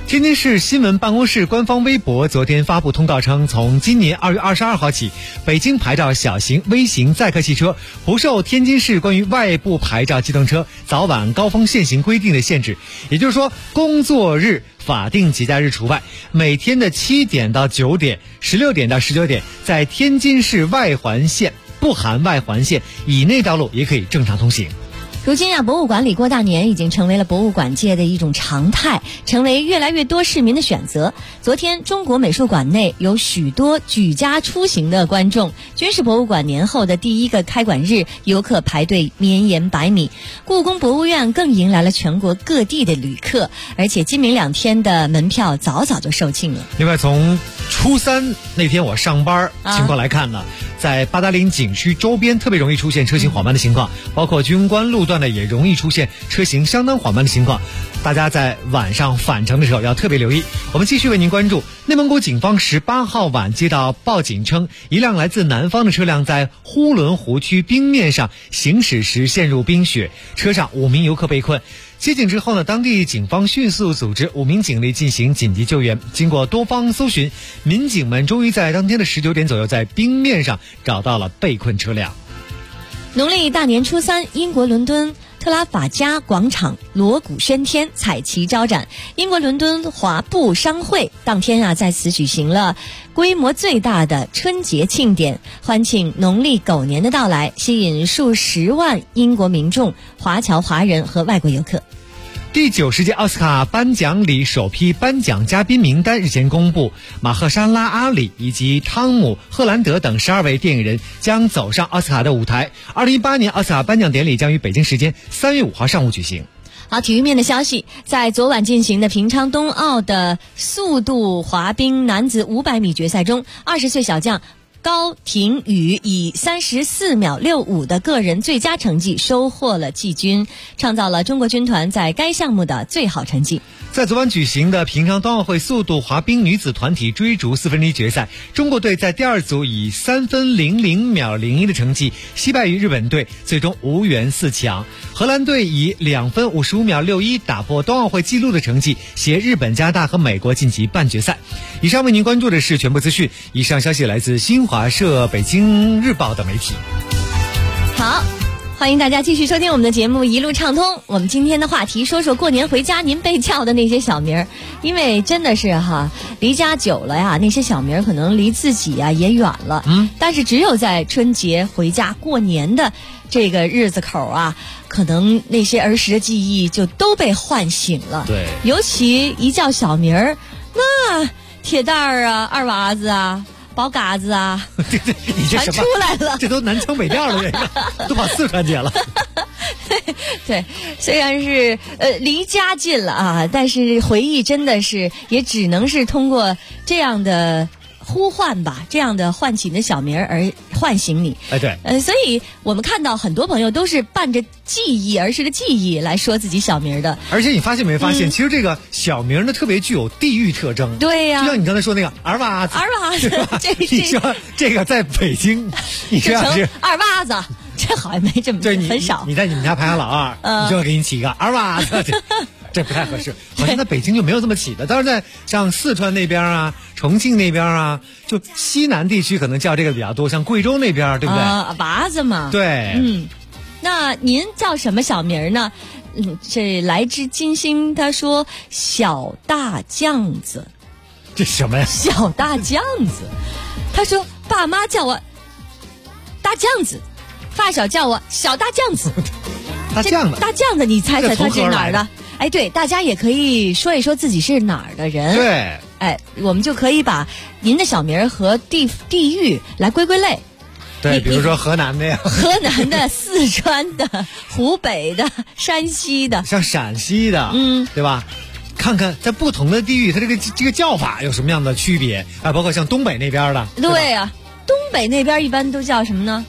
天津市新闻办公室官方微博昨天发布通告称，从今年2月22号起，北京牌照小型、微型载客汽车不受天津市关于外部牌照机动车早晚高峰限行规定的限制，也就是说，工作日、法定节假日除外，每天的7点到9点、16点到19点，在天津市外环线（不含外环线）以内道路也可以正常通行。 如今啊，博物馆里过大年已经成为了博物馆界的一种常态，成为越来越多市民的选择。昨天，中国美术馆内有许多举家出行的观众，军事博物馆年后的第一个开馆日，游客排队绵延百米。故宫博物院更迎来了全国各地的旅客，而且今明2天的门票早早就售罄了。 另外，从初3那天我上班情况来看呢，在八达岭景区周边特别容易出现车行缓慢的情况，包括军官路段呢也容易出现车行相当缓慢的情况。大家在晚上返程的时候要特别留意。我们继续为您关注，内蒙古警方18号晚接到报警称，一辆来自南方的车辆在呼伦湖区冰面上行驶时陷入冰雪，车上5名游客被困。接警之后呢，当地警方迅速组织5名警力进行紧急救援。经过多方搜寻，民警们终于在当天的19点左右，在冰面上找到了被困车辆。 农历大年初3，英国伦敦特拉法加广场锣鼓喧天，彩旗招展。英国伦敦华埠商会当天啊，在此举行了规模最大的春节庆典，欢庆农历狗年的到来，吸引数十万英国民众、华侨华人和外国游客。 第90届奥斯卡颁奖礼首批颁奖嘉宾名单日前公布，马赫沙拉·阿里以及汤姆·赫兰德等12位电影人将走上奥斯卡的舞台。2018年奥斯卡颁奖典礼将于北京时间3月5号上午举行。 好，体育面的消息，在昨晚进行的平昌冬奥的速度滑冰男子500米决赛中，20岁小将高廷宇以34秒65的个人最佳成绩收获了季军，创造了中国军团在该项目的最好成绩。 在昨晚举行的平昌冬奥会速度滑冰女子团体追逐4分之一决赛，中国队在第2组以3分00秒01的成绩惜败于日本队，最终无缘4强。荷兰队以2分55秒61打破冬奥会纪录的成绩，携日本、加拿大和美国晋级半决赛。以上为您关注的是全部资讯，以上消息来自新华社、北京日报等媒体。 好，欢迎大家继续收听我们的节目一路畅通。我们今天的话题说说过年回家您被叫的那些小名儿，因为真的是离家久了呀，那些小名儿可能离自己啊也远了。但是只有在春节回家过年的这个日子口啊，可能那些儿时的记忆就都被唤醒了。 对， 尤其一叫小名儿，那铁蛋儿啊、二娃子啊、包嘎子啊， 你这全出来了， 这都南腔北调了，这个都跑四川去了。 对，虽然是离家近了啊，但是回忆真的是也只能是通过这样的呼唤吧，这样的唤起你的小名而唤醒你。 哎，对， 所以我们看到很多朋友都是伴着记忆儿时的记忆来说自己小名的。 而且你发现没发现，其实这个小名呢特别具有地域特征。 对呀， 就像你刚才说那个二娃子，你说这个在北京，你这样是二娃子，这好像没这么很少。 你在你们家排行老二，你就要给你起一个二娃子。这不太合适，好像在北京就没有这么起的。当然，在像四川那边啊、重庆那边啊，就西南地区可能叫这个比较多，像贵州那边，对不对？ 娃子嘛。 对， 那您叫什么小名呢？这来自金星，他说小大酱子。 这什么呀？ 小大酱子，他说爸妈叫我大酱子，发小叫我小大酱子。 大酱子， 大酱子，你猜猜他是哪儿的？哎，对，大家也可以说一说自己是哪儿的人。 对， 哎，我们就可以把您的小名和地域来归类。 对，比如说河南的呀， 河南的、四川的、湖北的、山西的， 像陕西的，对吧？看看在不同的地域，它这个叫法有什么样的区别啊？包括像东北那边的， 对啊，东北那边一般都叫什么呢？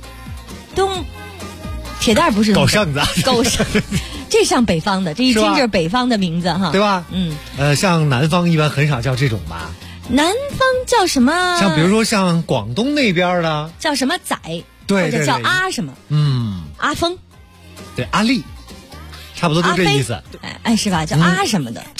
铁蛋不是狗剩子， 狗剩，这像北方的，这一听就是北方的名字哈， 对吧？像南方一般很少叫这种吧。 南方叫什么？ 像比如说像广东那边的叫什么仔， 对， 或者叫阿什么，阿峰， 对，阿丽，差不多都这意思， 哎，是吧？叫阿什么的。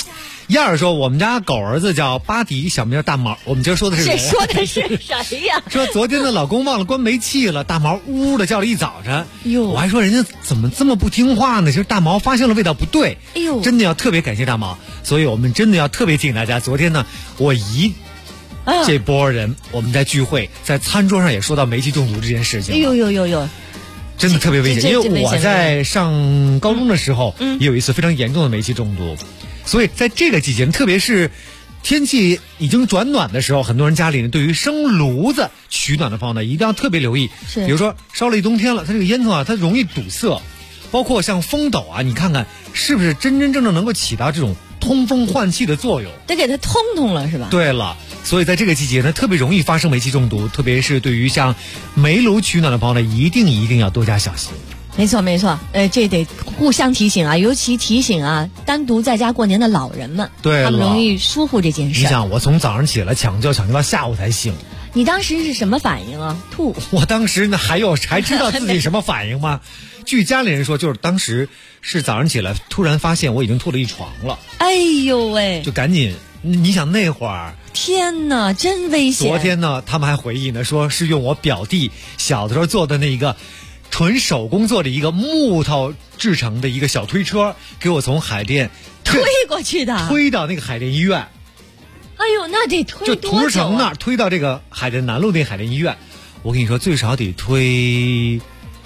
燕儿说我们家狗儿子叫巴迪，小名大毛。我们今儿说的是这说的是谁呀？ 说昨天的老公忘了关煤气了，大毛呜呜的叫了一早晨。 哟， 我还说人家怎么这么不听话呢？其实大毛发现了味道不对， 哎呦， 真的要特别感谢大毛。所以我们真的要特别提醒大家，昨天呢，我姨这波人我们在聚会，在餐桌上也说到煤气中毒这件事情。 哎呦呦呦呦！ 真的特别危险，因为我在上高中的时候，也有一次非常严重的煤气中毒，所以在这个季节，特别是天气已经转暖的时候，很多人家里呢对于生炉子取暖的方呢，一定要特别留意。比如说烧了一冬天了，它这个烟囱啊，它容易堵塞，包括像风斗啊，你看看是不是真真正正能够起到这种通风换气的作用？ 得给它通通了，是吧？ 对了。所以在这个季节呢，特别容易发生煤气中毒，特别是对于像煤炉取暖的朋友呢，一定要多加小心。 没错没错，这得互相提醒啊，尤其提醒啊，单独在家过年的老人们， 对， 他们容易疏忽这件事。 你想，我从早上起来抢救到下午才醒。 你当时是什么反应啊？吐？ 我当时呢还知道自己什么反应吗？据家里人说，就是当时是早上起来突然发现我已经吐了一床了。 哎呦喂！ 就赶紧，你想那会儿。 天哪，真危险！ 昨天呢，他们还回忆呢，说是用我表弟小的时候做的那一个纯手工做的一个木头制成的一个小推车，给我从海淀推过去的， 推到那个海淀医院。 哎呦，那得推多久啊？ 就土城那儿推到这个海淀南路那海淀医院，我跟你说，最少得推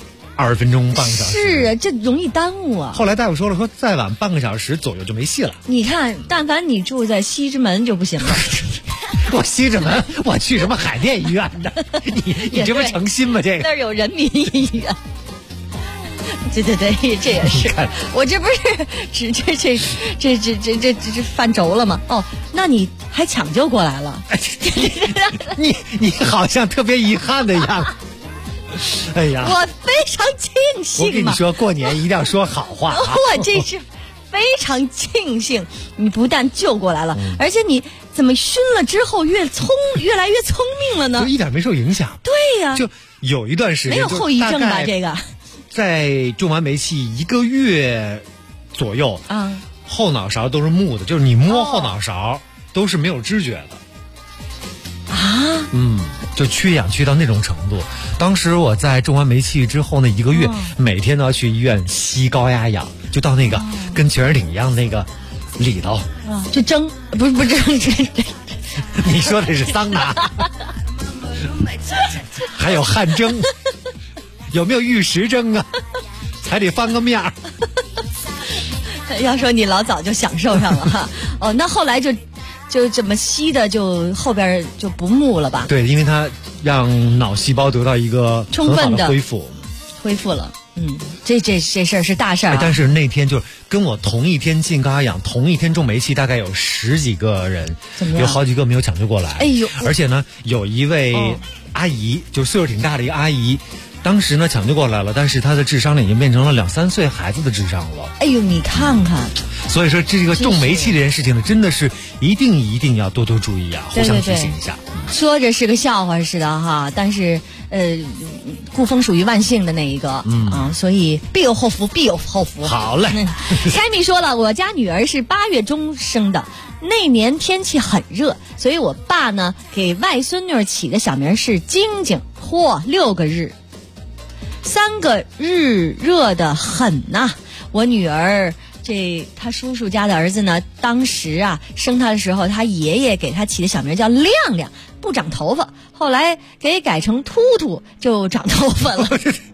20分钟半个小时。 是啊，这容易耽误啊。 后来大夫说了，说再晚半个小时左右就没戏了。 你看，但凡你住在西直门就不行了。 我西直门，我去什么海淀医院的？你这不诚心吗？这个那儿有人民医院。对，这也是。我这不是这犯轴了吗？哦，那你还抢救过来了？ 你好像特别遗憾的样子。哎呀， 我非常庆幸。 我跟你说，过年一定要说好话。 我这是非常庆幸，你不但救过来了，而且你怎么熏了之后越来越聪明了呢？ 就一点没受影响。 对呀， 就有一段时间没有后遗症吧？这个在种完煤气1个月左右啊，后脑勺都是木的，就是你摸后脑勺都是没有知觉的啊。 就缺氧缺到那种程度。当时我在种完煤气之后那1个月，每天都要去医院吸高压氧，就到那个跟泉儿顶一样那个里头就蒸，不是蒸。 你说的是桑拿，还有汗蒸，有没有玉石蒸啊？还得翻个面儿。 要说你老早就享受上了哈。哦，那后来就这么吸的，就后边就不木了吧？ 对，因为它让脑细胞得到一个很好的恢复了。这事儿是大事儿啊。 但是那天就跟我同一天进高压氧，同一天种煤气，大概有10几个人，有好几个没有抢救过来。 哎呦！ 而且呢，有一位阿姨，就岁数挺大的一个阿姨，当时呢抢救过来了，但是她的智商呢已经变成了2、3岁孩子的智商了。 哎呦，你看看。 所以说这个种煤气这件事情呢，真的是一定要多注意啊，互相提醒一下。 说着是个笑话似的哈，但是顾风属于万幸的那一个所以必有后福，必有后福。 好嘞。 凯米说了，我家女儿是8月中生的，那年天气很热，所以我爸呢给外孙女起的小名是晶晶。嚯，6个日，3个日热得很呐。我女儿他叔叔家的儿子呢，当时啊生他的时候，他爷爷给他起的小名叫亮亮，不长头发，后来给改成突突，就长头发了。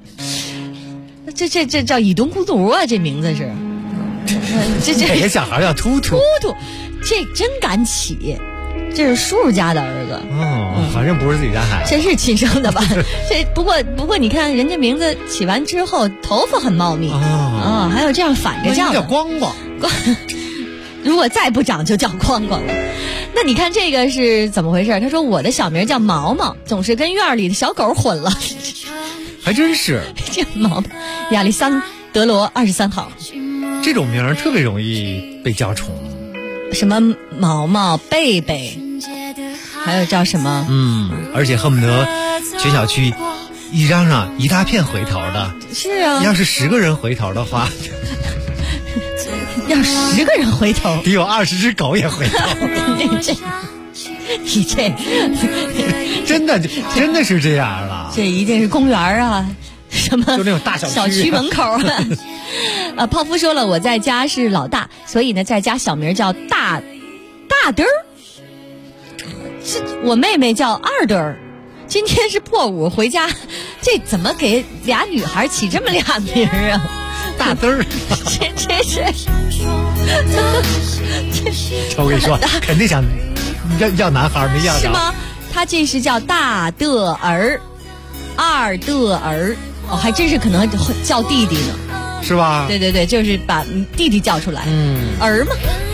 这叫以毒攻毒啊，这名字是。 这个小孩叫突突， 这真敢起。这是叔叔家的儿子反正不是自己家孩子， 真是亲生的吧？这不过你看人家名字起完之后，头发很茂密还有这样反着叫的， 叫光光。 如果再不长就叫光光了。那你看这个是怎么回事？他说我的小名叫毛毛，总是跟院里的小狗混了。 还真是。 这毛毛，亚历桑德罗23号， 这种名特别容易被叫宠。 什么毛毛、贝贝，还有叫什么？ 而且恨不得全小区一嚷嚷一大片回头的。 是啊， 要是10个人回头的话， 让10个人回头， 得有20只狗也回头。 你这真的是这样了。 这一定是公园啊，什么就那种大小区门口啊。泡芙说了，我在家是老大，所以呢，在家小名叫大嘚儿。我妹妹叫二嘚儿。今天是破5回家，这怎么给俩女孩起这么俩名啊？ 大嘚儿， 这是。 我跟你说，肯定想要男孩没要着。 是吗？他这是叫大的儿，二的儿，还真是可能叫弟弟呢， 是吧？ 对，就是把弟弟叫出来，儿嘛。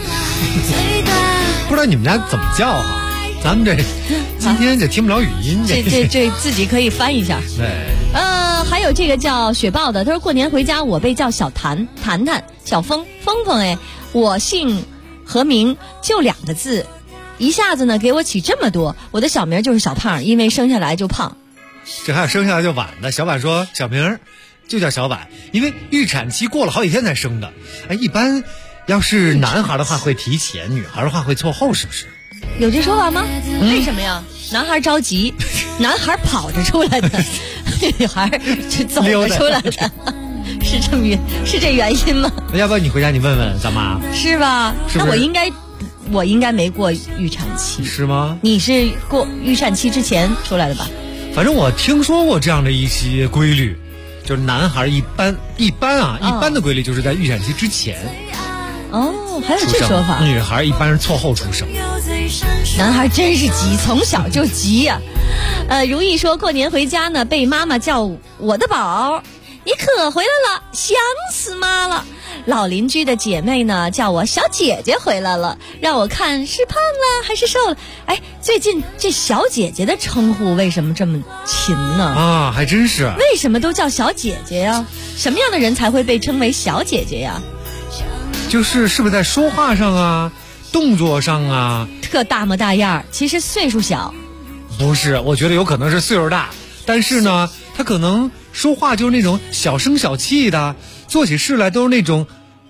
不知道你们家怎么叫哈？咱们这今天这听不了语音， 这自己可以翻一下。 对， 还有这个叫雪豹的，他说过年回家我被叫小谭、小峰、哎，我姓何名，就2个字，一下子呢给我起这么多，我的小名就是小胖，因为生下来就胖。 这还有生下来就晚的，小婉说小名就叫小婉，因为预产期过了好几天才生的。哎，一般要是男孩的话会提前，女孩的话会错后，是不是？ 有这说法吗？为什么呀？男孩着急，男孩跑着出来的，女孩就走着出来的，是这原因吗？ 要不然你回家你问问咱妈， 是吧？ 是不是？ 那我应该没过预产期， 是吗？ 你是过预产期之前出来的吧？ 反正我听说过这样的一些规律，就是男孩一般的规律就是在预产期之前。 哦，还有这说法。 女孩一般是错后出生。 男孩真是急，从小就急呀。如意说过年回家呢，被妈妈叫我的宝，你可回来了，想死妈了。老邻居的姐妹呢叫我小姐姐回来了，让我看是胖了还是瘦了。哎，最近这小姐姐的称呼为什么这么勤呢？ 啊，还真是。 为什么都叫小姐姐呀？什么样的人才会被称为小姐姐呀？ 是不是在说话上啊，动作上啊， 特大模大样，其实岁数小。 不是，我觉得有可能是岁数大，但是呢，他可能说话就是那种小声小气的，做起事来都是那种，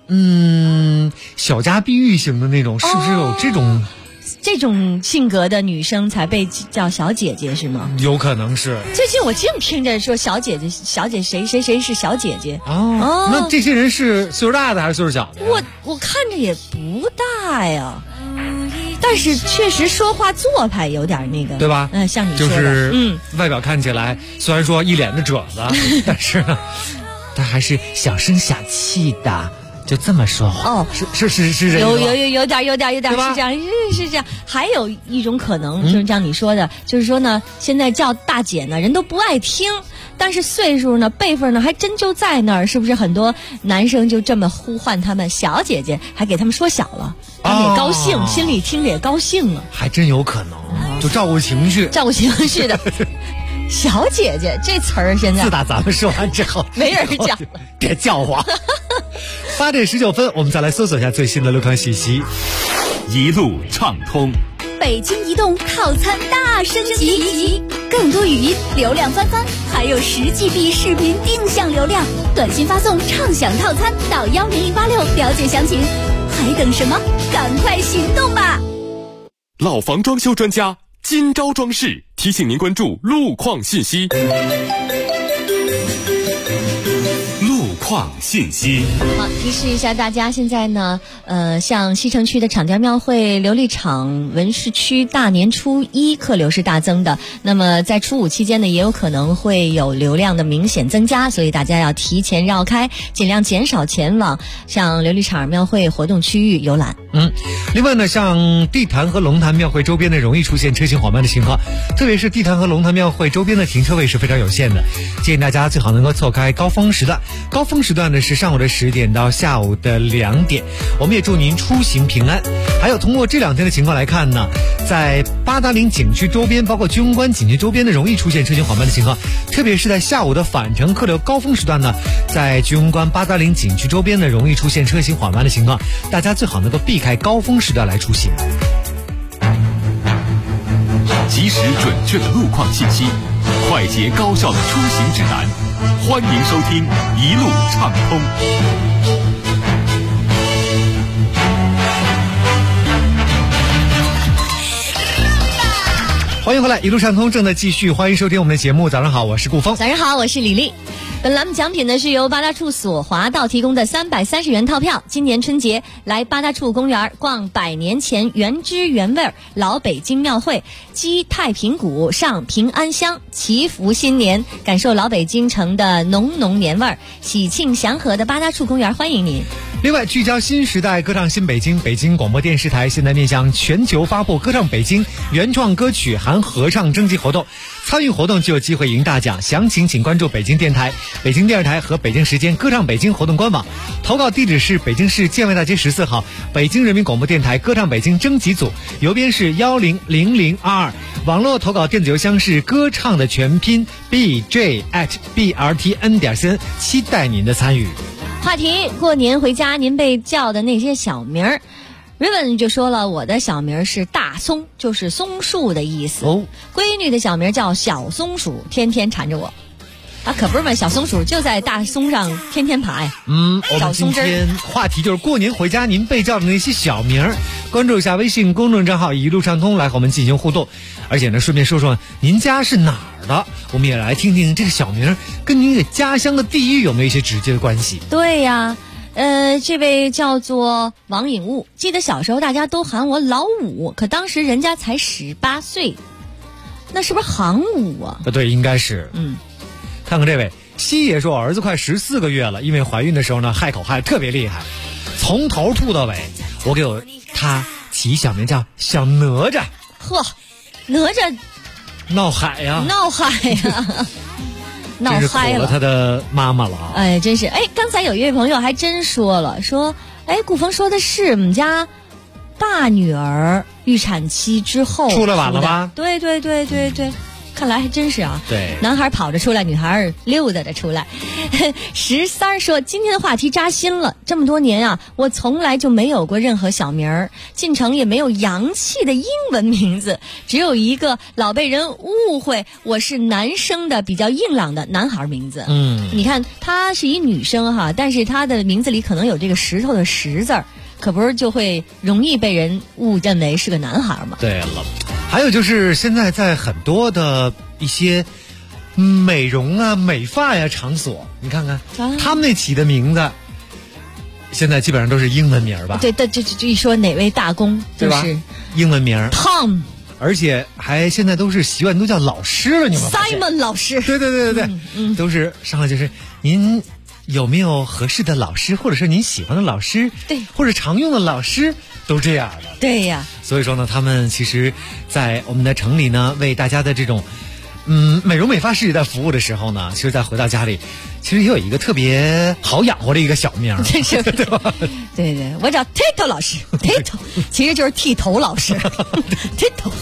小家碧玉型的那种，是不是有这种性格的女生才被叫小姐姐是吗？ 有可能是。 最近我净听着说小姐谁是小姐姐。 哦，那这些人是岁数大的还是岁数小的？ 我看着也不大呀，但是确实说话做派有点那个， 对吧？ 像你说的， 就是外表看起来虽然说一脸的褶子，但是呢，他还是小声小气的。就这么说话哦， 是这有点是这样。还有一种可能就是像你说的，就是说呢，现在叫大姐呢，人都不爱听，但是岁数呢、辈分呢，还真就在那儿，是不是？很多男生就这么呼唤他们小姐姐，还给他们说小了，他们也高兴，心里听着也高兴了。 还真有可能，就照顾情绪的。小姐姐这词儿现在自打咱们说完之后， 没人讲了， 别叫唤。8点19分，我们再来搜索一下最新的路况信息。 一路畅通， 北京移动套餐大升级，更多语音流量翻番，还有10GB 视频定向流量，短信发送畅享套餐到10086，了解详情。还等什么？赶快行动吧！ 老房装修专家今朝装饰提醒您关注路况信息。 信息好，提示一下大家，现在呢，像西城区的厂家庙会、琉璃厂、文市区大年初1客流是大增的，那么在初5期间呢，也有可能会有流量的明显增加，所以大家要提前绕开，尽量减少前往像琉璃厂庙会活动区域游览。 另外呢，像地坛和龙潭庙会周边呢，容易出现车行缓慢的情况，特别是地坛和龙潭庙会周边的停车位是非常有限的，建议大家最好能够错开高峰时段。高峰时段呢是上午的10点到下午的2点。我们也祝您出行平安。还有通过这2天的情况来看呢，在八达岭景区周边，包括居庸关景区周边呢，容易出现车行缓慢的情况，特别是在下午的返程客流高峰时段呢，在居庸关、八达岭景区周边呢，容易出现车行缓慢的情况，大家最好能够避开高峰时段来出行。 及时准确的路况信息，快捷高效的出行指南，欢迎收听一路畅通。 欢迎回来，一路畅通正在继续，欢迎收听我们的节目。早上好，我是顾峰。 早上好，我是李丽。本栏目奖品呢是由八大处索华道提供的330元套票。今年春节来八大处公园逛100年前原汁原味老北京庙会，击太平鼓，上平安香，祈福新年，感受老北京城的浓浓年味儿。喜庆祥和的八大处公园欢迎您。 另外，聚焦新时代，歌唱新北京，北京广播电视台现在面向全球发布歌唱北京原创歌曲含合唱征集活动，参与活动就有机会赢大奖。详情请关注北京电台、北京电视台和北京时间歌唱北京活动官网。投稿地址是北京市建外大街14号北京人民广播电台歌唱北京征集组，邮编是100022，网络投稿电子邮箱是歌唱的全拼 bj@brtn.cn， 期待您的参与。 话题：过年回家您被叫的那些小名儿。Raven 就说了，我的小名是大松，就是松树的意思。 哦， 闺女的小名叫小松鼠，天天缠着我。啊，可不是嘛，小松鼠就在大松上天天爬呀。 我们今天话题就是过年回家您被叫的那些小名儿。关注一下微信公众账号一路畅通，来和我们进行互动。而且呢，顺便说说您家是哪儿的，我们也来听听这个小名跟您的家乡的地域有没有一些直接的关系。 对呀，这位叫做王颖悟，记得小时候大家都喊我老五，可当时人家才18岁，那是不是行五啊？ 对，应该是。看看这位西爷说，儿子快14个月了，因为怀孕的时候呢害口害特别厉害，从头吐到尾，我给他起小名叫小哪吒。 呵，哪吒闹海呀， 闹嗨了， 他的妈妈了啊！ 哎，真是哎，刚才有一位朋友还真说了，说哎，顾峰说的是我们家大女儿预产期之后出来晚了吧？ 对，看来还真是啊。 对， 男孩跑着出来，女孩溜达着出来。13说，今天的话题扎心了，这么多年啊，我从来就没有过任何小名儿，进城也没有洋气的英文名字，只有一个老被人误会我是男生的比较硬朗的男孩名字。你看她是一女生哈，但是她的名字里可能有这个石头的石字儿，可不是就会容易被人误认为是个男孩吗？ 对了。还有就是现在在很多的一些美容啊、美发呀场所，你看看他们那起的名字，现在基本上都是英文名吧？ 对，这一说哪位大公就是英文名 Tom， 而且还现在都是习惯都叫老师了，你们发现 Simon 老师。 对，都是上来就是您有没有合适的老师，或者是您喜欢的老师， 对， 或者常用的老师，都这样的。 对呀， 所以说呢，他们其实在我们的城里呢，为大家的这种美容美发事业在服务的时候呢，其实再回到家里，其实也有一个特别好养活的一个小名， 是对吧？对，我叫 Tito 老师，Tito 其实就是剃头老师，Tito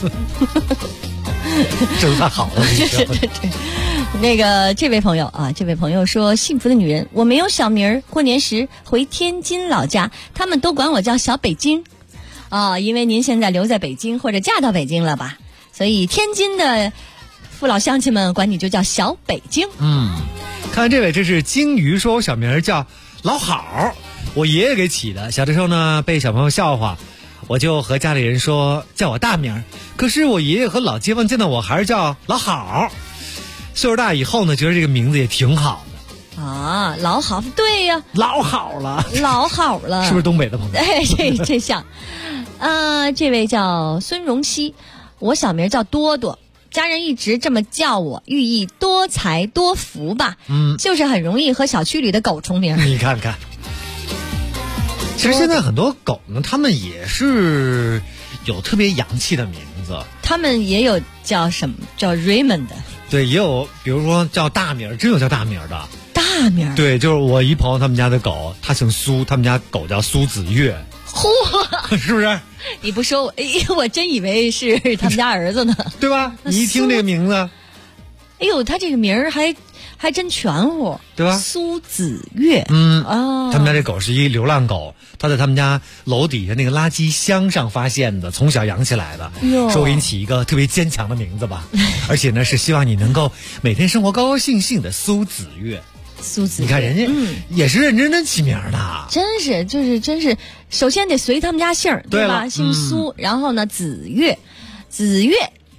真太好了。 那个这位朋友啊，这位朋友说，幸福的女人，我没有小名儿，过年时回天津老家，他们都管我叫小北京啊，因为您现在留在北京或者嫁到北京了吧，所以天津的父老乡亲们管你就叫小北京。 看这位，这是鲸鱼说，我小名叫老好，我爷爷给起的，小的时候呢被小朋友笑话，我就和家里人说叫我大名，可是我爷爷和老街坊见到我还是叫老好。岁数大以后呢，觉得这个名字也挺好的啊，老好，对呀， 老好了，是不是东北的朋友？ 哎，这像，这位叫孙荣熙，我小名叫多多，家人一直这么叫我，寓意多财多福吧。就是很容易和小区里的狗重名。 你看看，其实现在很多狗呢，他们也是有特别洋气的名字， 他们也有叫什么叫 Raymond 的。 对，也有，比如说叫大名，真有叫大名的。 大名？对， 就是我一朋友他们家的狗，他姓苏，他们家狗叫苏子月。 嚯， 是不是？ 你不说我真以为是他们家儿子呢。 对吧？你一听这个名字， 哎呦，他这个名儿还真全乎， 对吧？ 苏子月， 他们家这狗是一流浪狗，他在他们家楼底下那个垃圾箱上发现的，从小养起来的。说我给你起一个特别坚强的名字吧，而且呢是希望你能够每天生活高高兴兴的苏子月。 苏子， 你看人家也是认真起名的， 真是，首先得随他们家姓，对吧？姓苏，然后呢子月，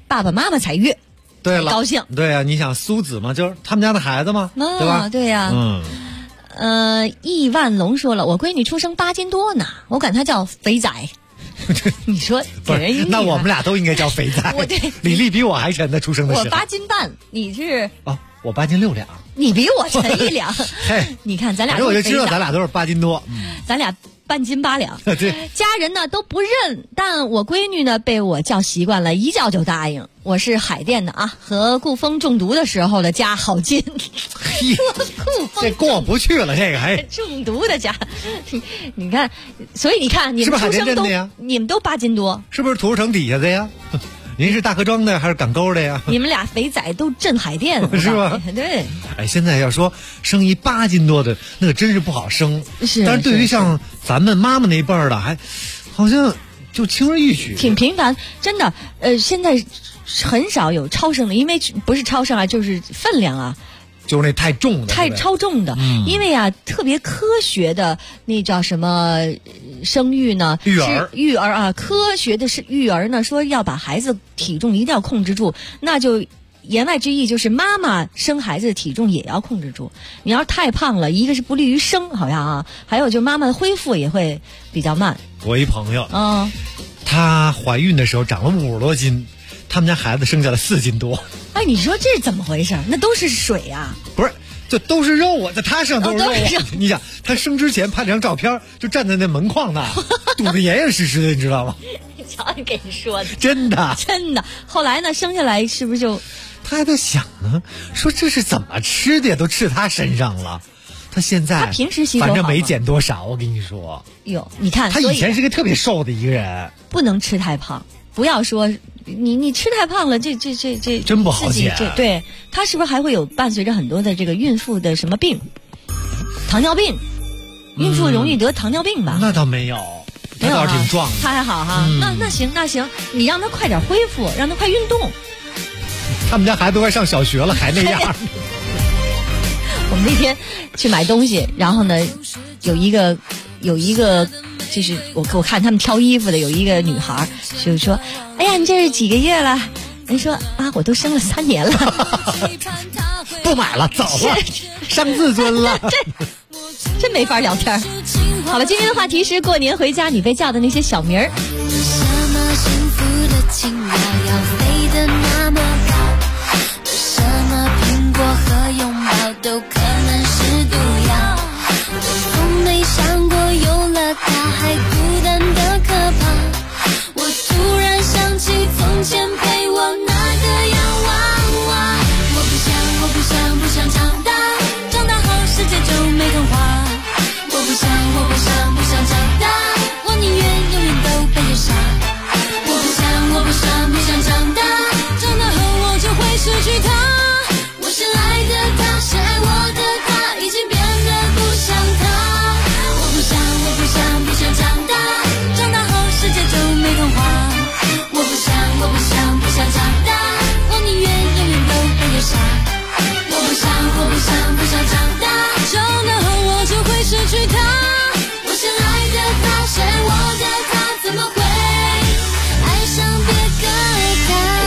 爸爸妈妈才悦。 对了， 高兴。 对啊，你想苏子嘛，就是他们家的孩子嘛，对吧？ 对呀。亿万龙说了，我闺女出生8斤多呢，我管她叫肥仔。你说给人意那我们俩都应该叫肥仔。 对， 李丽比我还沉的，出生的时候。 我8斤半，你是？ 我8斤6两。 你比我沉1两。你看咱俩都是肥仔。 我就知道咱俩都是8斤多。 咱俩半斤8两。 对。 家人呢都不认，但我闺女呢被我叫习惯了，一叫就答应。我是海淀的啊，和顾风中毒的时候的家好近。 这过不去了，这个还中毒的家。你看，所以你看你们出生都你们都8斤多， 是不是土城底下的呀？您是大河庄的还是港沟的呀？ 你们俩肥仔都镇海淀是吧？ 对。 现在要说生一8斤多的，那个真是不好生。 是。 但是对于像咱们妈妈那辈儿的，还好像就轻而易举， 挺频繁。真的，现在很少有超生的，因为不是超生啊，就是分量啊。 就是那太重的， 太超重的，因为啊，特别科学的那叫什么生育呢？育儿啊，科学的是育儿呢，说要把孩子体重一定要控制住，那就言外之意就是妈妈生孩子的体重也要控制住。你要是太胖了，一个是不利于生，好像啊，还有就妈妈的恢复也会比较慢。 我一朋友，她怀孕的时候长了50多斤。他们家孩子生下来4斤多， 哎，你说这是怎么回事？那都是水啊！ 不是，这都是肉啊，在他身上都是肉啊。你想，他生之前拍了张照片，就站在那门框那，堵得严严实实的，你知道吗？ 瞧你给你说的， 真的。 后来呢，生下来是不是就？ 他还在想呢，说这是怎么吃的，都吃他身上了。他现在他平时吸收反正没减多少，我跟你说。 哟，你看， 他以前是个特别瘦的一个人， 不能吃太胖，不要说。你吃太胖了，这真不好减。 对，他是不是还会有伴随着很多的这个孕妇的什么病？糖尿病，孕妇容易得糖尿病吧？ 那倒没有，他倒是挺壮的。 他还好哈，那行，你让他快点恢复，让他快运动。 他们家孩子都快上小学了，还那样。 我们那天去买东西，然后呢，有一个。就是我看他们挑衣服的有一个女孩，就说：“哎呀，你这是几个月了？”人说：“啊，我都生了3年了。” 不买了，走了，伤自尊了。 真没法聊天。好了，今天的话题是过年回家你被叫的那些小名儿。 什么幸福的情调要飞得那么高？什么苹果和拥抱都可能是毒药？从没想过有了他还孤单的可怕。我突然想起从前陪我那个洋娃娃。我不想长大，长大后世界就没童话。我不想长大，我宁愿永远都被杀。我不想长大，长大后我就会失去他。我深爱的他，深爱我的他，已经变得不像他。不想长大，长大后世界就没童话。我不想长大，我宁愿永远都被杀。我不想长大，长大后我就会失去他。我深爱的他，深爱我的他，怎么会爱上别个他？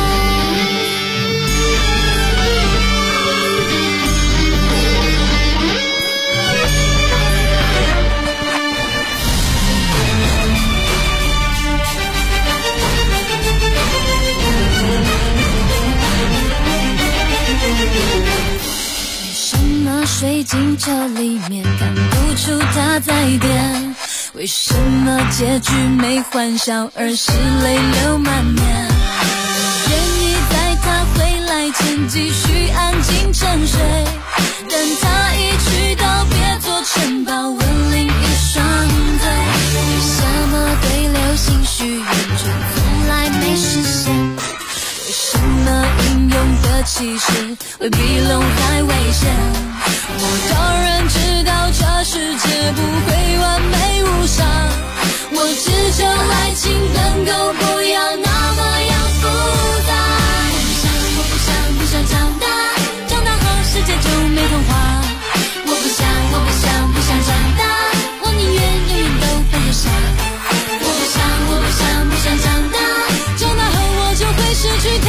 睡进这里面看不出他在变，为什么结局没欢笑而是泪流满面？愿意在他回来前继续安静沉睡，但他一去到别做城堡吻另一双腿。为什么对流星许愿却从来没实现？为什么英勇的骑士会比龙还危险？我当然知道这世界不会完美无伤，我只求爱情能够不要那么样复杂。我不想长大，长大后世界就没童话。我不想长大，我宁愿永远都被杀。我不想长大，长大后我就会失去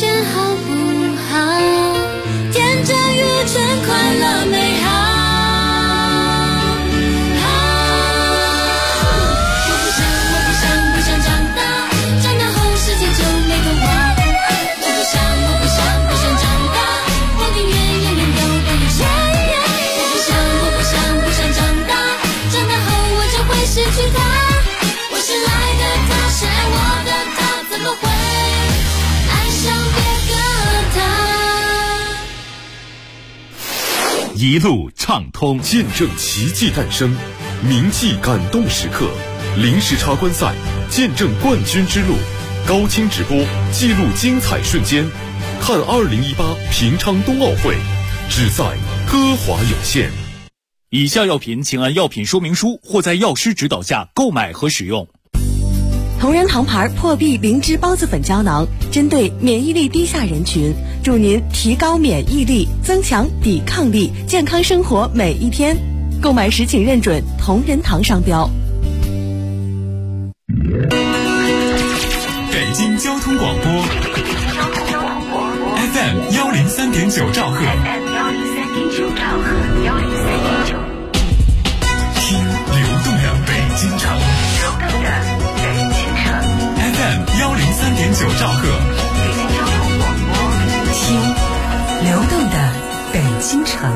现好不好？天真愚蠢，快乐美好。我不想长大，长大后世界就没童话。我不想长大，我宁愿永远都等于谁。我不想长大，长大后我就会失去他。我是来的他，是我的他，怎么会爱上别个他？ 一路畅通，见证奇迹诞生，铭记感动时刻，临时插观赛，见证冠军之路，高清直播，记录精彩瞬间，看2018平昌冬奥会，只在歌华有线。 以下药品请按药品说明书或在药师指导下购买和使用。 同仁堂牌破壁灵芝孢子粉胶囊，针对免疫力低下人群，助您提高免疫力，增强抵抗力，健康生活每一天。购买时请认准同仁堂商标。 北京交通广播 FM 103.9兆赫，听流动的北京城。FM 103.9兆赫， 听流动的北京城。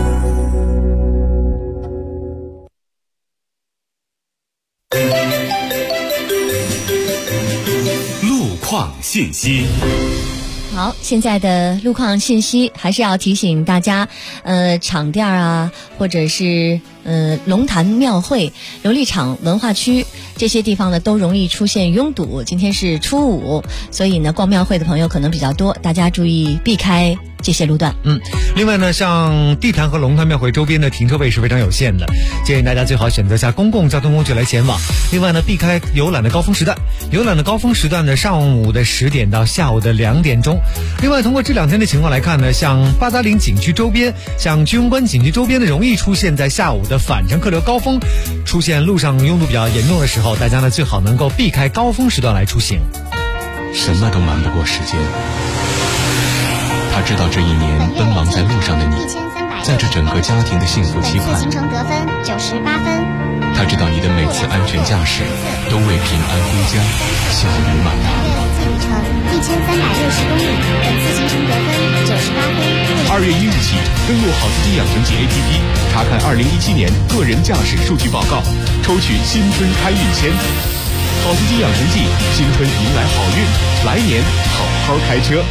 路况信息。 好，现在的路况信息还是要提醒大家，场店啊，或者是龙潭庙会、琉璃厂文化区这些地方呢，都容易出现拥堵。今天是初五，所以呢，逛庙会的朋友可能比较多，大家注意避开这些路段。 另外呢，像地坛和龙潭庙会周边的停车位是非常有限的，建议大家最好选择下公共交通工具来前往。另外呢，避开游览的高峰时段，游览的高峰时段呢，上午的10点到下午的2点钟。另外，通过这2天的情况来看呢，像八达岭景区周边、像居庸关景区周边呢，容易出现在下午的返程客流高峰，出现路上拥堵比较严重的时候，大家呢最好能够避开高峰时段来出行。 什么都瞒不过时间。他知道这一年奔忙在路上的你，在这整个家庭的幸福期盼。 行程得分98分。 他知道你的每次安全驾驶都为平安归家笑语满堂。 1360公里，本次行程得分98分。 2月1日起，登录好司机养成记 APP， 查看2017年个人驾驶数据报告，抽取新春开运签。好司机养成记，新春迎来好运，来年好好开车。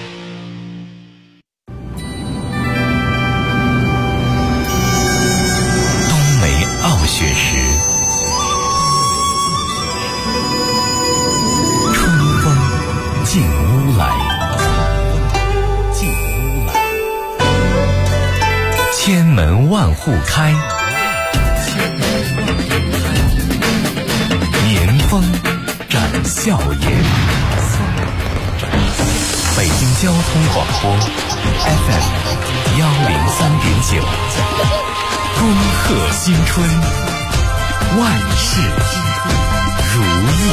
雪时，春风进屋来，千门万户开，年风展笑颜。北京交通广播 FM 103.9。恭贺新春，万事如意。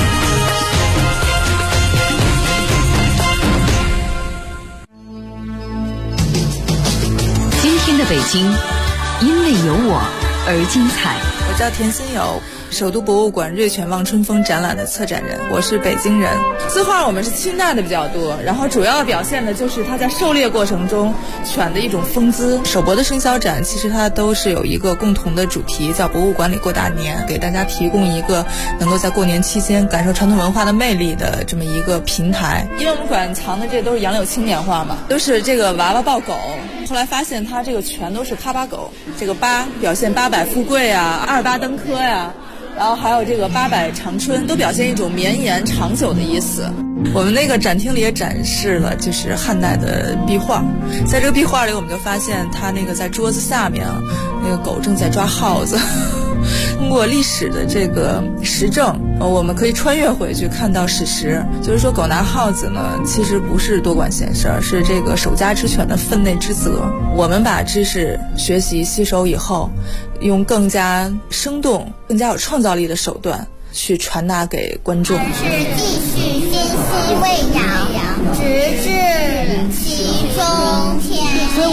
今天的北京，因为有我而精彩。 我叫田心友，首都博物馆瑞犬望春风展览的策展人，我是北京人。字画我们是清代的比较多，然后主要表现的就是它在狩猎过程中犬的一种风姿。首博的生肖展其实它都是有一个共同的主题，叫博物馆里过大年，给大家提供一个能够在过年期间感受传统文化的魅力的这么一个平台。因为我们馆藏的这都是杨柳青年画嘛，都是这个娃娃抱狗，后来发现它这个全都是哈巴狗，这个八表现八百富贵啊，28登科呀，然后还有这个800长春，都表现一种绵延长久的意思。我们那个展厅里也展示了就是汉代的壁画，在这个壁画里我们就发现它那个在桌子下面啊，那个狗正在抓耗子。通过历史的这个实证，我们可以穿越回去看到史实，就是说狗拿耗子呢，其实不是多管闲事儿，是这个守家之犬的分内之责。我们把知识学习吸收以后，用更加生动、更加有创造力的手段去传达给观众。 是继续先息未了，直至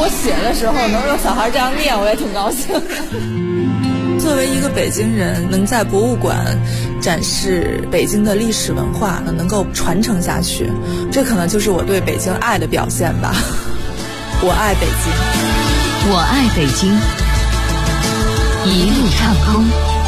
写的时候能有小孩这样念，我也挺高兴的。作为一个北京人，能在博物馆展示北京的历史文化，能够传承下去，这可能就是我对北京爱的表现吧。我爱北京， 我爱北京，一路畅通。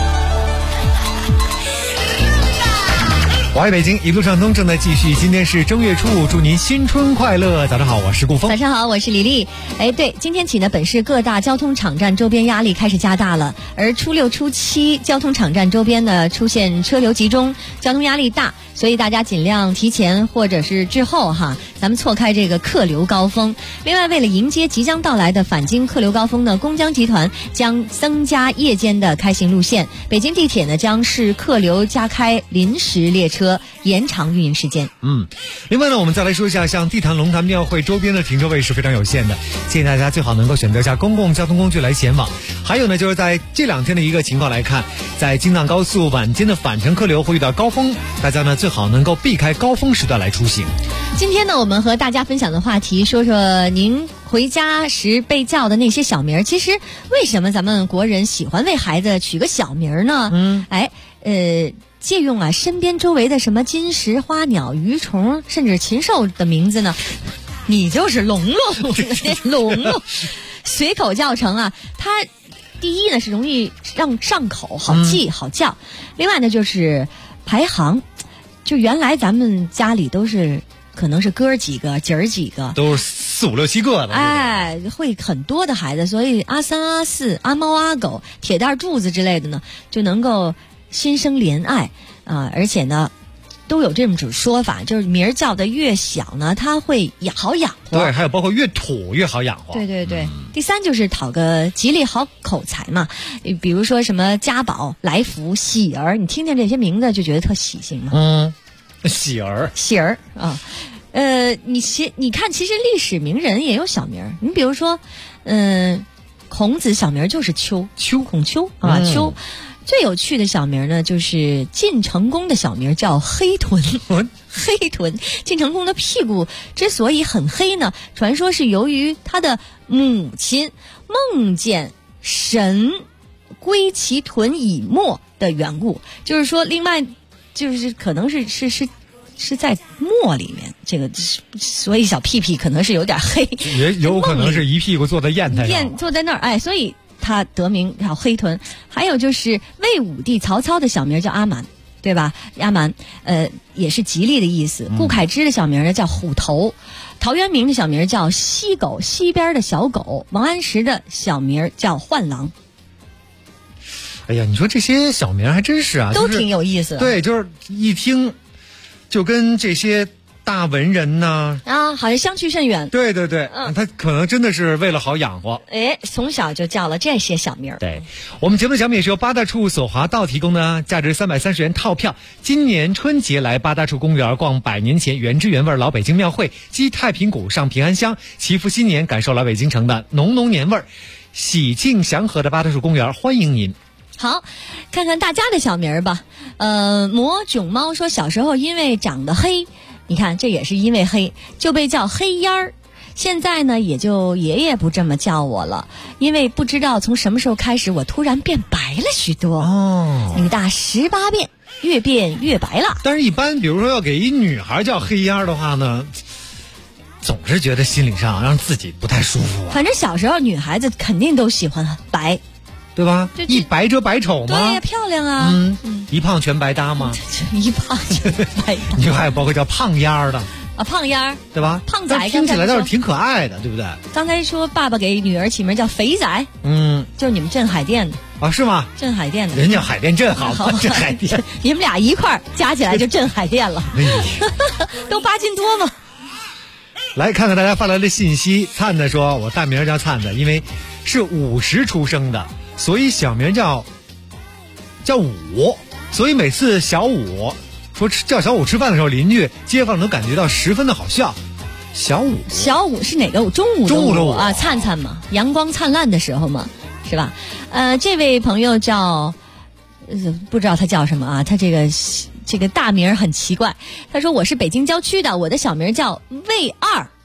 我爱北京，一路畅通正在继续。今天是正月初5，祝您新春快乐。早上好，我是顾峰。 早上好，我是李丽。对，今天起呢，本市各大交通场站周边压力开始加大了，而初6、初7交通场站周边呢出现车流集中，交通压力大，所以大家尽量提前或者是滞后哈，咱们错开这个客流高峰。另外，为了迎接即将到来的返京客流高峰呢，公交集团将增加夜间的开行路线。北京地铁呢将是客流加开临时列车，延长运营时间。 另外呢，我们再来说一下，像地坛、龙潭庙会周边的停车位是非常有限的，建议大家最好能够选择一下公共交通工具来前往。还有呢，就是在这2天的一个情况来看，在京藏高速晚间的返程客流会遇到高峰，大家呢最好能够避开高峰时段来出行。 今天呢，我们和大家分享的话题，说说您回家时被叫的那些小名。其实为什么咱们国人喜欢为孩子取个小名呢？借用身边周围的什么金石、花鸟、鱼虫，甚至禽兽的名字呢？你就是龙龙，龙龙，随口叫成它第一呢是容易让上口，好记好叫。另外呢就是排行，就原来咱们家里都是可能是哥儿几个、姐儿几个， 都是4、5、6、7个的， 会很多的孩子，所以阿3、阿4、阿猫、阿狗、铁蛋、柱子之类的呢，就能够心生怜爱而且呢，都有这种说法，就是名儿叫的越小呢，它会好养活。 对，还有包括越土越好养活。 对。第三就是讨个吉利好口才嘛，比如说什么家宝、来福、喜儿，你听见这些名字就觉得特喜庆嘛。 喜儿啊。你看，其实历史名人也有小名儿，你比如说，孔子小名就是孔丘啊，丘。最有趣的小名呢，就是晋成公的小名叫黑豚。黑豚，晋成公的屁股之所以很黑呢，传说是由于他的母亲梦见神归其豚以沫的缘故。就是说，另外就是可能是在沫里面，这个所以小屁屁可能是有点黑， 也有可能是一屁股坐在砚台上， 坐在那儿，所以他得名叫黑豚。还有就是魏武帝曹操的小名叫阿蛮，对吧？阿蛮也是吉利的意思。顾恺之的小名呢叫虎头，陶渊明的小名叫西狗，西边的小狗。王安石的小名叫浣狼。 哎呀，你说这些小名还真是都挺有意思的。 对，就是一听就跟这些大文人呢好像相去甚远。 对，他可能真的是为了好养活， 从小就叫了这些小名。 对，我们节目的奖品也是由八大处索华道提供的，价值330元套票。今年春节来八大处公园逛100年前原汁原味老北京庙会，击太平鼓，上平安香，祈福新年，感受老北京城的浓浓年味儿。喜庆祥和的八大处公园欢迎您。 好，看看大家的小名吧。魔囧猫说，小时候因为长得黑，你看这也是因为黑，就被叫黑烟儿。现在呢，也就爷爷不这么叫我了，因为不知道从什么时候开始，我突然变白了许多。女大18变，越变越白了。 但是，一般比如说要给一女孩叫黑烟儿的话呢，总是觉得心理上让自己不太舒服反正小时候女孩子肯定都喜欢白。 对吧？一白遮百丑吗？ 对呀，漂亮啊！ 一胖全白搭吗？ 一胖全白搭。 你还有包括叫胖烟儿的胖烟儿， 对吧？ 胖仔听起来倒是挺可爱的，对不对？ 刚才说爸爸给女儿起名叫肥仔，就是你们镇海淀的是吗？ 镇海淀的， 人家海淀镇好，镇海淀， 你们俩一块儿加起来就镇海淀了，都8斤多吗？ 来看看大家发来的信息，灿子说，我大名叫灿子，因为是50出生的。所以小名叫五，所以每次小五说叫小五吃饭的时候，邻居街坊都感觉到十分的好笑。小五是哪个午？中午的午啊，灿灿嘛，阳光灿烂的时候嘛，是吧？这位朋友叫不知道他叫什么啊，他这个大名很奇怪。他说我是北京郊区的，我的小名叫魏二。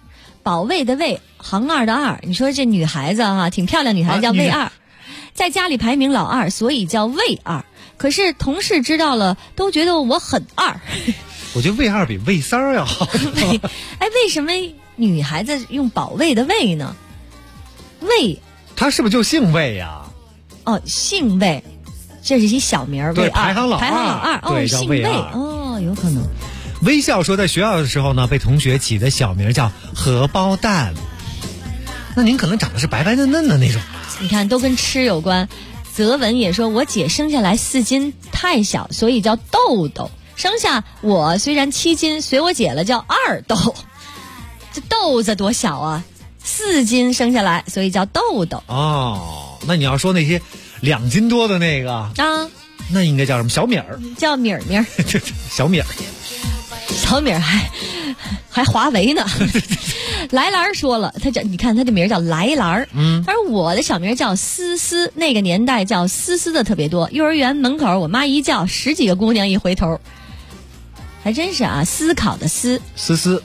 保卫的卫，行二的二。你说这女孩子哈，挺漂亮，女孩子叫卫二，在家里排名老二，所以叫卫二。可是同事知道了，都觉得我很二。 我觉得卫二比卫三儿要好。 哎，为什么女孩子用保卫的卫呢？卫， 他是不是就姓卫呀？ 哦，姓卫，这是一小名儿，卫二， 排行老二， 对， 姓卫，哦，有可能。 微笑说，在学校的时候呢，被同学起的小名叫荷包蛋。那您可能长得是白白嫩嫩的那种吧？ 你看，都跟吃有关。泽文也说，我姐生下来4斤太小，所以叫豆豆。生下我虽然7斤，随我姐了叫二豆。这豆子多小啊，4斤生下来，所以叫豆豆。 哦，那你要说那些2斤多的那个啊， 那应该叫什么？小米儿？ 叫米儿米儿。 小米儿。 小米儿还华为呢。来兰说了，你看他这名叫来兰，他说我的小名叫思思，那个年代叫思思的特别多，幼儿园门口我妈一叫10几个姑娘一回头，还真是啊，思考的思， 思思，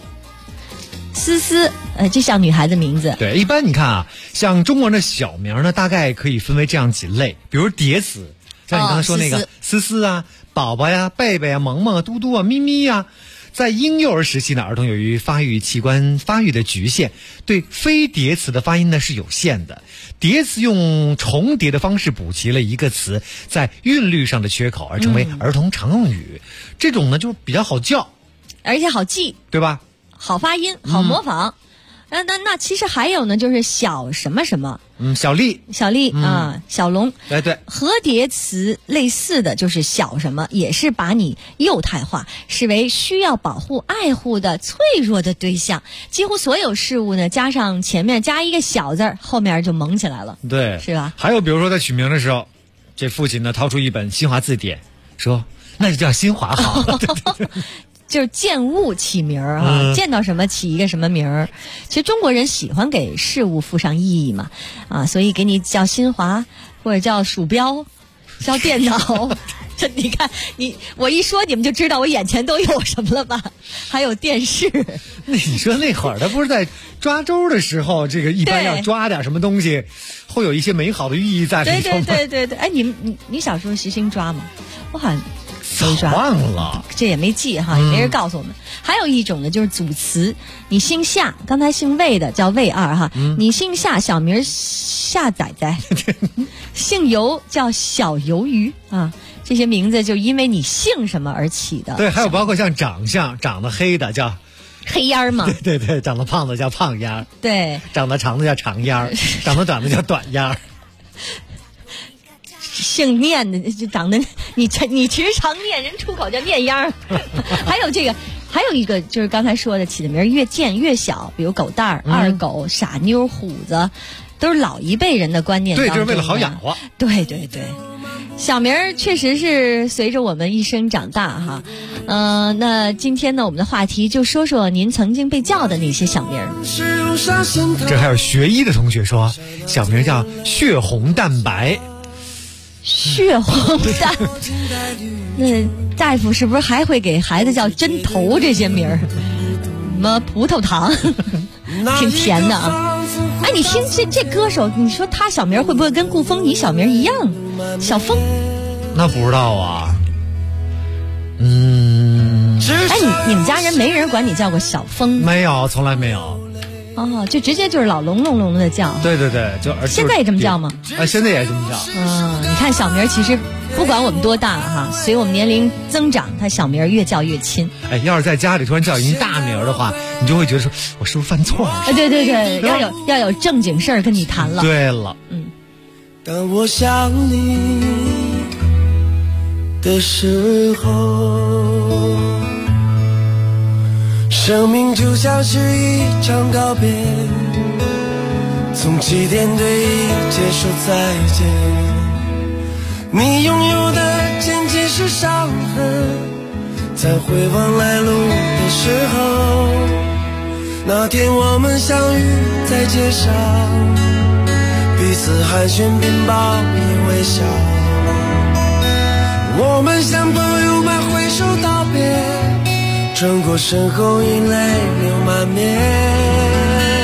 这像女孩子名字。 对，一般你看啊，像中国人的小名呢，大概可以分为这样几类，比如叠词，像你刚才说那个思思啊、宝宝呀、贝贝啊、萌萌啊、嘟嘟啊、咪咪呀。在婴幼儿时期呢，儿童由于发育器官发育的局限，对非叠词的发音呢是有限的。叠词用重叠的方式补齐了一个词在韵律上的缺口，而成为儿童常用语。这种呢就比较好叫， 而且好记， 对吧？ 好发音，好模仿。那其实还有呢，就是小什么什么， 小丽啊，小龙， 对， 和叠词类似的就是小什么，也是把你幼态化，视为需要保护爱护的脆弱的对象。几乎所有事物呢，加上前面加一个小字，后面就萌起来了， 对， 是吧？ 还有比如说在取名的时候，这父亲呢掏出一本新华字典，说那就叫新华好了。 就是见物起名儿啊，见到什么起一个什么名儿。其实中国人喜欢给事物附上意义嘛，啊，所以给你叫新华，或者叫鼠标，叫电脑。这你看，我一说你们就知道我眼前都有什么了吧？还有电视。 那你说那会儿他不是在抓周的时候，这个一般要抓点什么东西，会有一些美好的寓意在里头吗？ 对。哎，你小时候实行抓吗？我好像。 忘了， 这也没记哈，也没人告诉我们。还有一种呢，就是组词。你姓夏，刚才姓魏的叫魏二哈，你姓夏，小名夏仔仔；姓游叫小鱿鱼啊。这些名字就因为你姓什么而起的。 对，还有包括像长相，长得黑的叫黑烟儿嘛。 对，长得胖的叫胖烟儿。 对， 长得长的叫长烟儿，长得短的叫短烟儿。 姓念的就长得你其实常念，人出口叫念秧儿。还有一个就是刚才说的起的名越贱越小，比如狗蛋儿、二狗、傻妞、虎子，都是老一辈人的观念当中的。 对，这是为了好养活。 对，小名儿确实是随着我们一生长大哈。那今天呢，我们的话题就说说您曾经被叫的那些小名儿。 这还有学医的同学说，小名叫血红蛋白。 血红蛋，那大夫是不是还会给孩子叫针头这些名儿？什么葡萄糖，挺甜的啊！哎，你听这歌手，你说他小名会不会跟顾风你小名一样？小风？ 那不知道啊。 哎，你们家人没人管你叫过小风？ 没有，从来没有。 哦，就直接就是老龙龙龙的叫。 对， 现在也这么叫吗？ 现在也这么叫。 你看小名其实不管我们多大哈，随我们年龄增长，他小名越叫越亲。 哎，要是在家里突然叫一大名的话，你就会觉得说我是不是犯错了？ 对，要有正经事儿跟你谈了。 对了， 当我想你的时候，生命就像是一场告别，从起点对一切说再见。你拥有的仅仅是伤痕，在回望来路的时候，那天我们相遇在街上，彼此寒暄并报以微笑，我们像朋友们挥手道别，转过身后已泪流满面。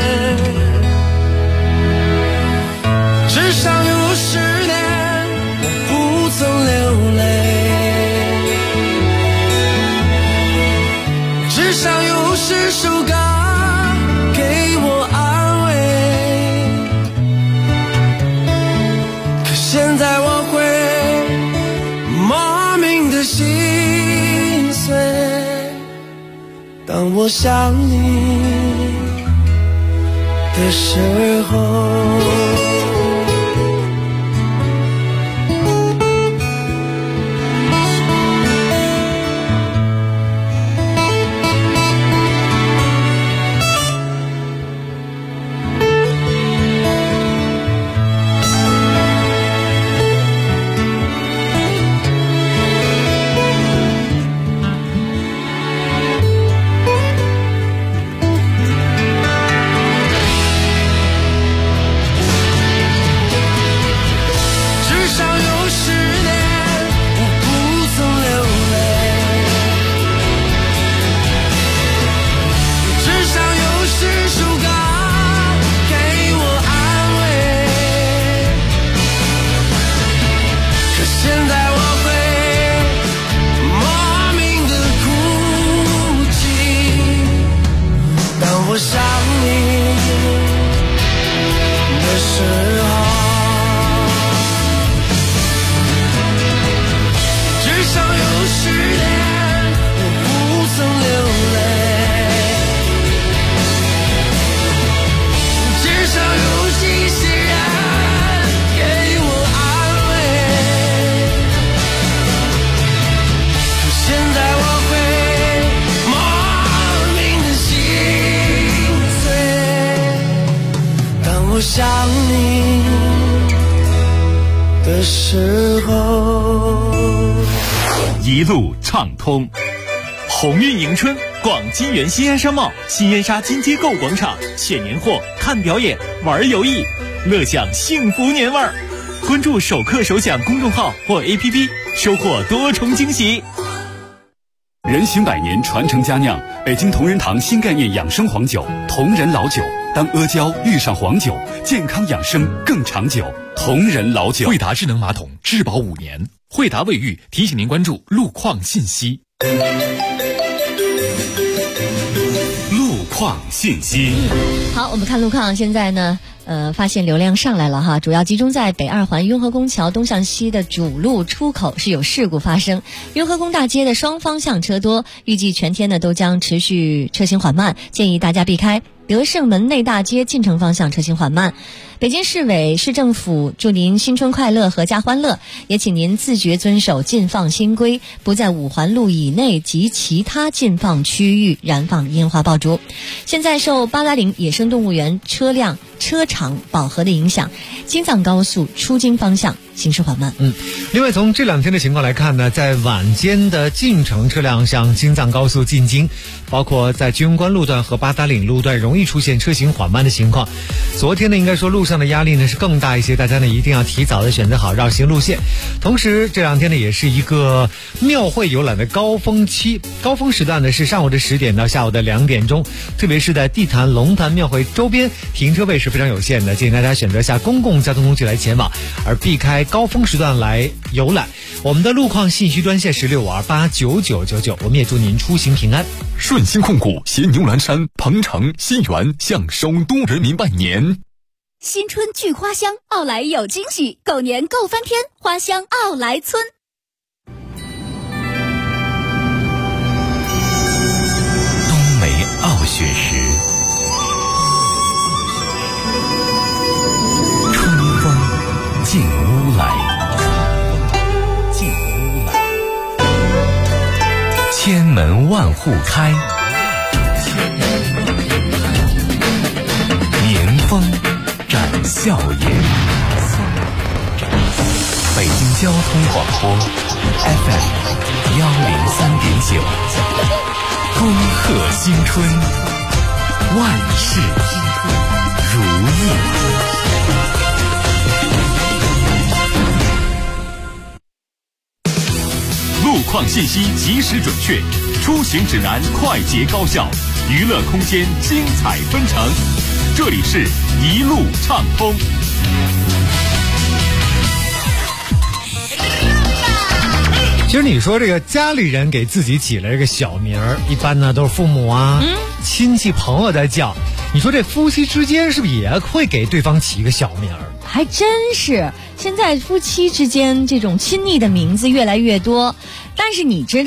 我想你的时候。我想你的时候， 一路畅通。鸿运迎春，广金源新安商贸新燕莎金街购广场选年货、看表演、玩游艺，乐享幸福年味儿。关注首客首享公众号或 APP， 收获多重惊喜。 人行百年，传承佳酿，北京同仁堂新概念养生黄酒，同仁老酒。当阿胶遇上黄酒，健康养生更长久。同仁老酒。 惠达智能马桶质保5年。惠达卫浴提醒您关注路况信息。 路况信息。 好，我们看路况，现在呢发现流量上来了哈，主要集中在北2环雍和宫桥东向西的主路出口是有事故发生，雍和宫大街的双方向车多，预计全天呢都将持续车行缓慢，建议大家避开。德胜门内大街进城方向车行缓慢。北京市委市政府祝您新春快乐，阖家欢乐，也请您自觉遵守禁放新规，不在5环路以内及其他禁放区域燃放烟花爆竹。现在受八达岭野生动物园车场饱和的影响，京藏高速出京方向行驶缓慢。 另外从这2天的情况来看呢，在晚间的进城车辆向京藏高速进京，包括在居庸关路段和八达岭路段容易出现车行缓慢的情况。昨天呢，应该说路上的压力呢是更大一些，大家呢一定要提早的选择好绕行路线。同时这2天呢也是一个庙会游览的高峰期，高峰时段呢是上午的10点到下午的2点钟，特别是在地坛、龙潭庙会周边停车位是非常有限的，建议大家选择下公共交通工具来前往，而避开高峰时段来游览。我们的路况信息专线是6589999，我们也祝您出行平安。 顺鑫控股携牛栏山、鹏城、新源向首都人民拜年。 新春聚花香，奥莱有惊喜，狗年购翻天，花香奥莱村。 冬梅傲雪时，春风进屋来，千门万户开，年风展笑颜。北京交通广播 FM 103.9，恭贺新春，万事如意。 路况信息及时准确，出行指南快捷高效，娱乐空间精彩纷呈。这里是一路畅通。 其实你说这个家里人给自己起了这个小名儿，一般呢都是父母啊、亲戚朋友在叫。你说这夫妻之间是不是也会给对方起一个小名儿？ 还真是，现在夫妻之间这种亲昵的名字越来越多。但是你知道，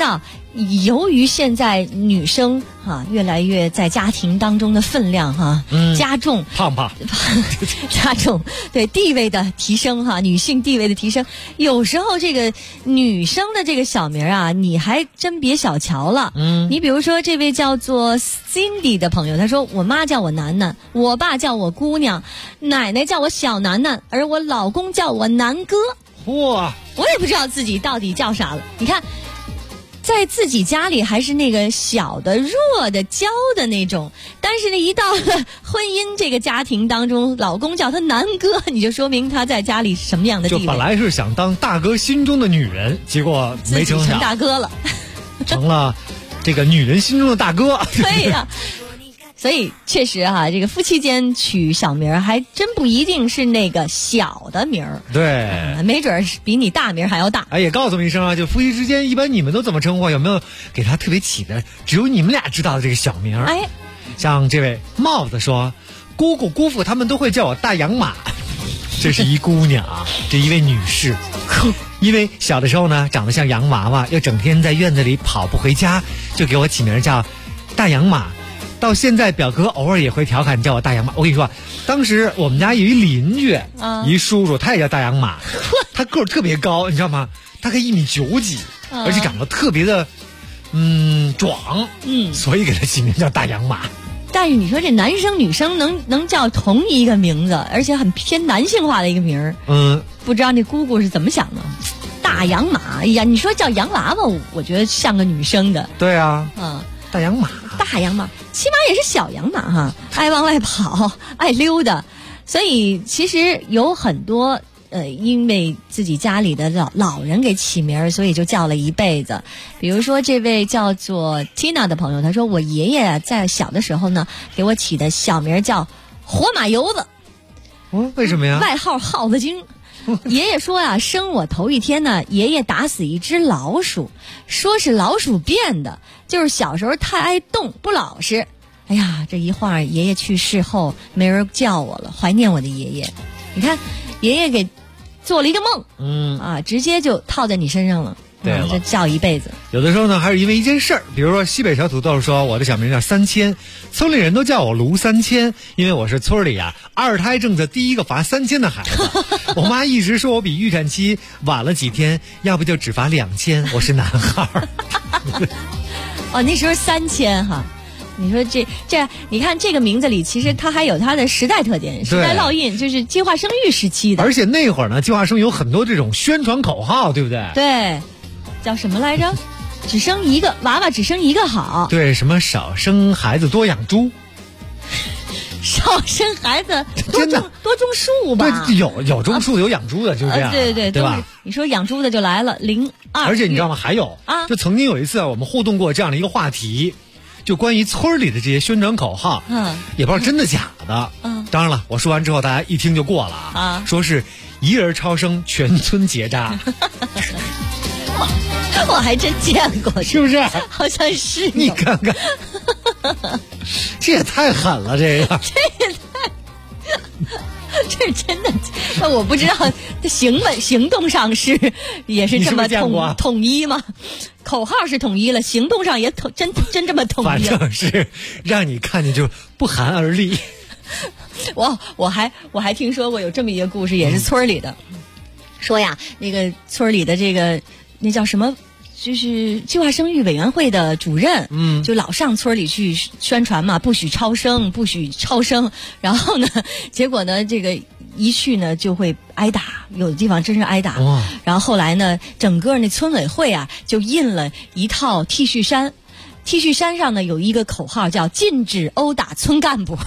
由于现在女生越来越在家庭当中的分量加重， 胖加重，对地位的提升女性地位的提升，有时候这个女生的这个小名你还真别小瞧了。你比如说这位叫做 Cindy 的朋友，他说我妈叫我楠楠，我爸叫我姑娘，奶奶叫我小楠楠，而我老公叫我南哥。 哇， 我也不知道自己到底叫啥了。你看，在自己家里还是那个小的、弱的、娇的那种，但是呢，一到了婚姻这个家庭当中，老公叫他南哥，你就说明他在家里什么样的地位。 就本来是想当大哥心中的女人，结果没成想自己成大哥了， 成了这个女人心中的大哥。 对呀。所以确实这个夫妻间取小名还真不一定是那个小的名儿， 对， 没准是比你大名还要大。 也告诉我们一声就夫妻之间一般你们都怎么称呼？有没有给他特别起的只有你们俩知道的这个小名？像这位帽子说，姑姑姑父他们都会叫我大洋马，这是一姑娘这一位女士。因为小的时候呢长得像洋娃娃，又整天在院子里跑不回家，就给我起名叫大洋马。到现在表哥偶尔也会调侃叫我大洋马。我跟你说，当时我们家有一邻居一叔叔，他也叫大洋马，他个儿特别高，你知道吗？大概1.9米几，而且长得特别的壮，所以给他起名叫大洋马。 但是你说这男生女生能叫同一个名字，而且很偏男性化的一个名儿，不知道那姑姑是怎么想的？大洋马，哎呀，你说叫洋娃娃，我觉得像个女生的。 对啊，大洋马， 大洋马，起码也是小洋马爱往外跑，爱溜达。所以其实有很多因为自己家里的老人给起名，所以就叫了一辈子。比如说这位叫做 Tina 的朋友，他说我爷爷在小的时候呢，给我起的小名叫活马油子。 为什么呀？ 外号耗子精。爷爷说生我头一天呢，爷爷打死一只老鼠，说是老鼠变的，就是小时候太爱动不老实。哎呀，这一晃爷爷去世后没人叫我了，怀念我的爷爷。你看爷爷给做了一个梦，直接就套在你身上了。 对了， 这叫一辈子。 有的时候呢，还是因为一件事儿，比如说西北小土豆说我的小名叫3000，村里人都叫我卢3000，因为我是村里二胎政策第一个罚3000的孩子。我妈一直说我比预产期晚了几天，要不就只罚2000，我是男孩。 那时候3000你说这你看这个名字里，其实它还有它的时代特点，时代烙印，就是计划生育时期的。 而且那会儿呢，计划生育有很多这种宣传口号，对不对？ 对，叫什么来着？只生一个娃娃，只生一个好。 对，什么少生孩子多养猪， 少生孩子多种树吧。 对，有种树有养猪的，就是这样。 对吧？ 你说养猪的就来了02。 而且你知道吗？还有就曾经有一次我们互动过这样的一个话题。就关于村里的这些宣传口号，也不知道真的假的。当然了，我说完之后，大家一听就过了说是一人超生，全村结扎。 我还真见过， 是不是？ 好像是。 你看看，这也太狠了，这个。 这是真的，我不知道行动上也是这么统一吗？口号是统一了，行动上也真这么统一了。 反正是让你看见就不寒而栗。 我还听说过有这么一个故事，也是村里的，说那个村里的这个那叫什么？就是计划生育委员会的主任，就老上村里去宣传嘛，不许超生，不许超生。然后呢，结果呢，这个一去呢就会挨打，有的地方真是挨打。然后后来呢，整个那村委会就印了一套 T 恤衫，T 恤衫上呢有一个口号叫禁止殴打村干部。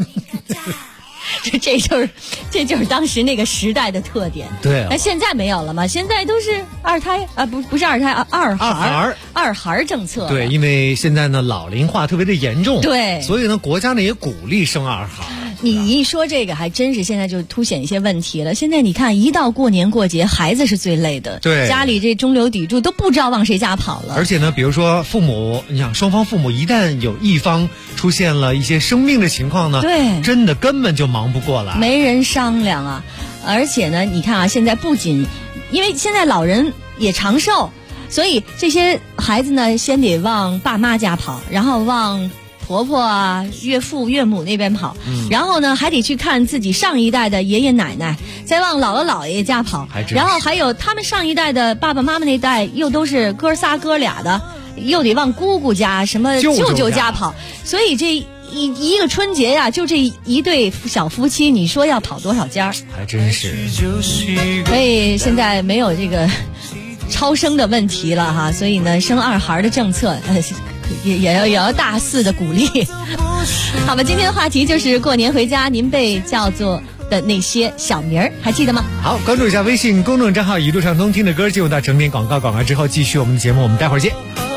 这就是当时那个时代的特点。 对， 那现在没有了吗？现在都是二胎不是二胎二孩政策。 对，因为现在呢老龄化特别的严重， 对， 所以呢国家呢也鼓励生二孩。 你一说这个，还真是现在就凸显一些问题了。现在你看，一到过年过节，孩子是最累的， 对， 家里这中流砥柱都不知道往谁家跑了。 而且呢，比如说父母，你想双方父母一旦有一方出现了一些生病的情况呢， 对， 真的根本就忙不过来， 没人商量啊。而且呢，你看现在不仅因为现在老人也长寿， 所以这些孩子呢，先得往爸妈家跑，然后往婆婆啊、岳父岳母那边跑，然后呢还得去看自己上一代的爷爷奶奶，再往姥姥姥爷家跑，然后还有他们上一代的爸爸妈妈那代又都是哥仨哥俩的，又得往姑姑家、什么舅舅家跑，所以这一个春节呀，就这一对小夫妻，你说要跑多少家？ 还真是。 所以现在没有这个超生的问题了哈，所以呢，生二孩的政策也要大肆的鼓励。好吧，今天的话题就是过年回家您被叫做的那些小名儿，还记得吗？ 好，关注一下微信公众账号一路畅通，听的歌进入到整点广告之后继续我们的节目，我们待会儿见。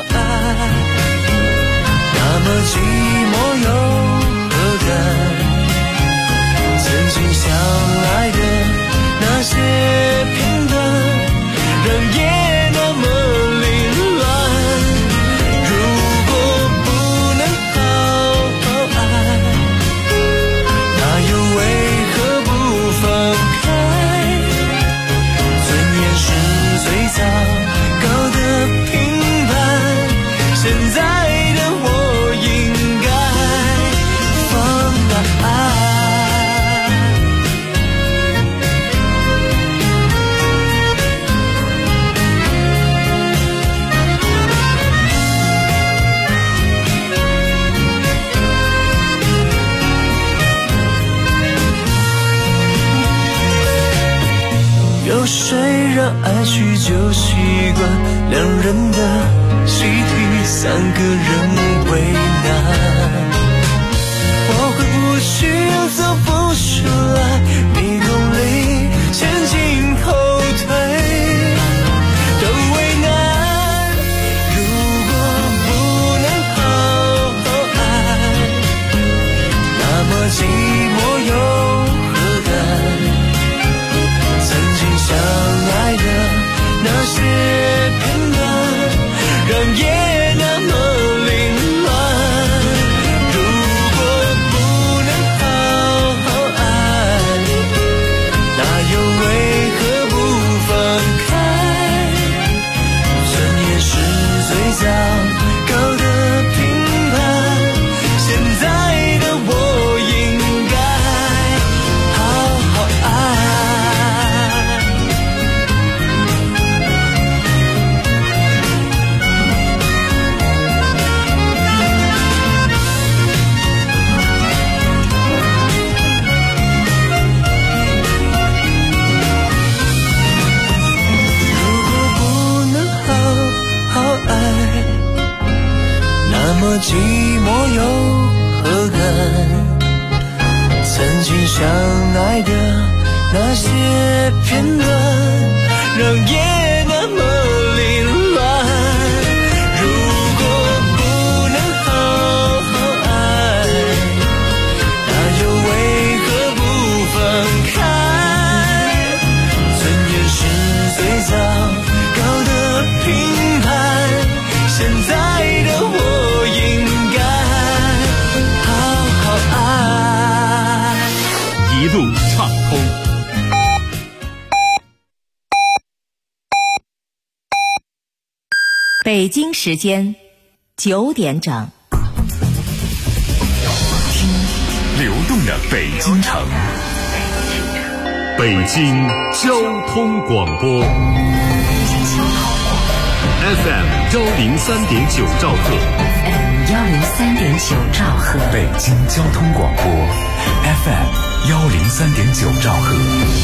那么寂寞又何干？曾经相爱的那些片段，让夜那么凌乱。如果不能好好爱，那又为何不放开？尊严是最糟糕的评判，现在有谁让爱去就习惯，两人的习题三个人为难。我回不去又走不出来，迷宫里前进后退都为难。如果不能好好爱，那么寂寞又何干？相爱的那些片段，让夜那么凌乱。如果不能好好爱，那又为何不放开？尊严是最糟糕的评判，现在的我应该好好爱。那么寂寞又何干？曾经相爱的那些片段，让夜那么凌乱。如果不能好好爱，那又为何不放开？尊严是最糟糕的评判，现在的我应该好好爱。 一路畅通。 北京时间9点整， 听流动的北京城，北京交通广播 FM 103.9兆赫 103.9兆赫， 北京交通广播 FM 103.9兆赫。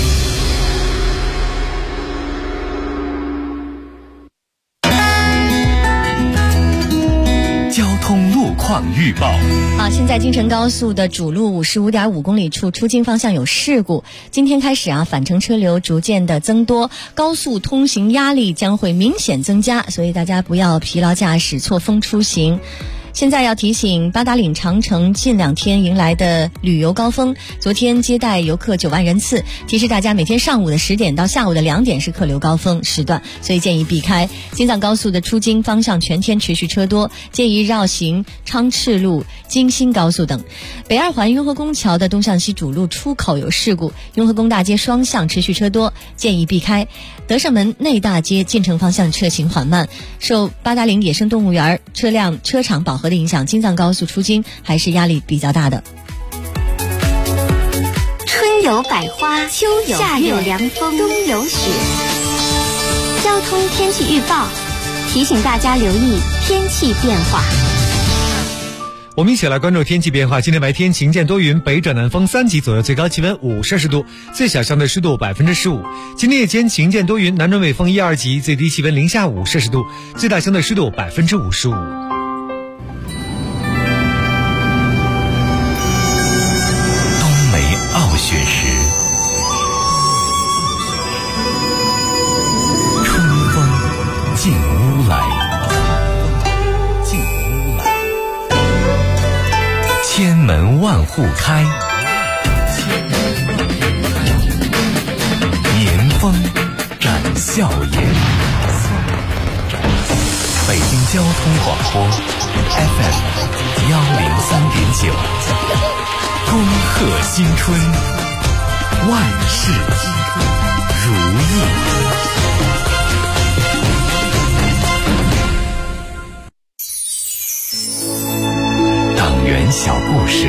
交通路况预报。 好，现在京承高速的主路55.5公里处出京方向有事故，今天开始返程车流逐渐的增多，高速通行压力将会明显增加，所以大家不要疲劳驾驶、错峰出行。 现在要提醒八达岭长城近2天迎来的旅游高峰，昨天接待游客9万人次，提示大家每天上午的10点到下午的2点是客流高峰时段，所以建议避开。京藏高速的出京方向全天持续车多，建议绕行昌赤路、京新高速等。北2环雍和宫桥的东向西主路出口有事故，雍和宫大街双向持续车多，建议避开。德胜门内大街进城方向车行缓慢，受八达岭野生动物园车场饱和的影响，京藏高速出京还是压力比较大的。 春有百花，秋有夏有凉风，冬有雪。交通天气预报提醒大家留意天气变化。 我们一起来关注天气变化。今天白天晴间多云，北转南风3级左右，最高气温5摄氏度，最小相对湿度15%。今天夜间晴间多云，南转北风1、2级，最低气温零下5摄氏度，最大相对湿度55%。 傲雪时，春风进屋来，千门万户开，年风展笑颜。北京交通广播 FM 103.9。恭贺新春，万事如意。党员小故事。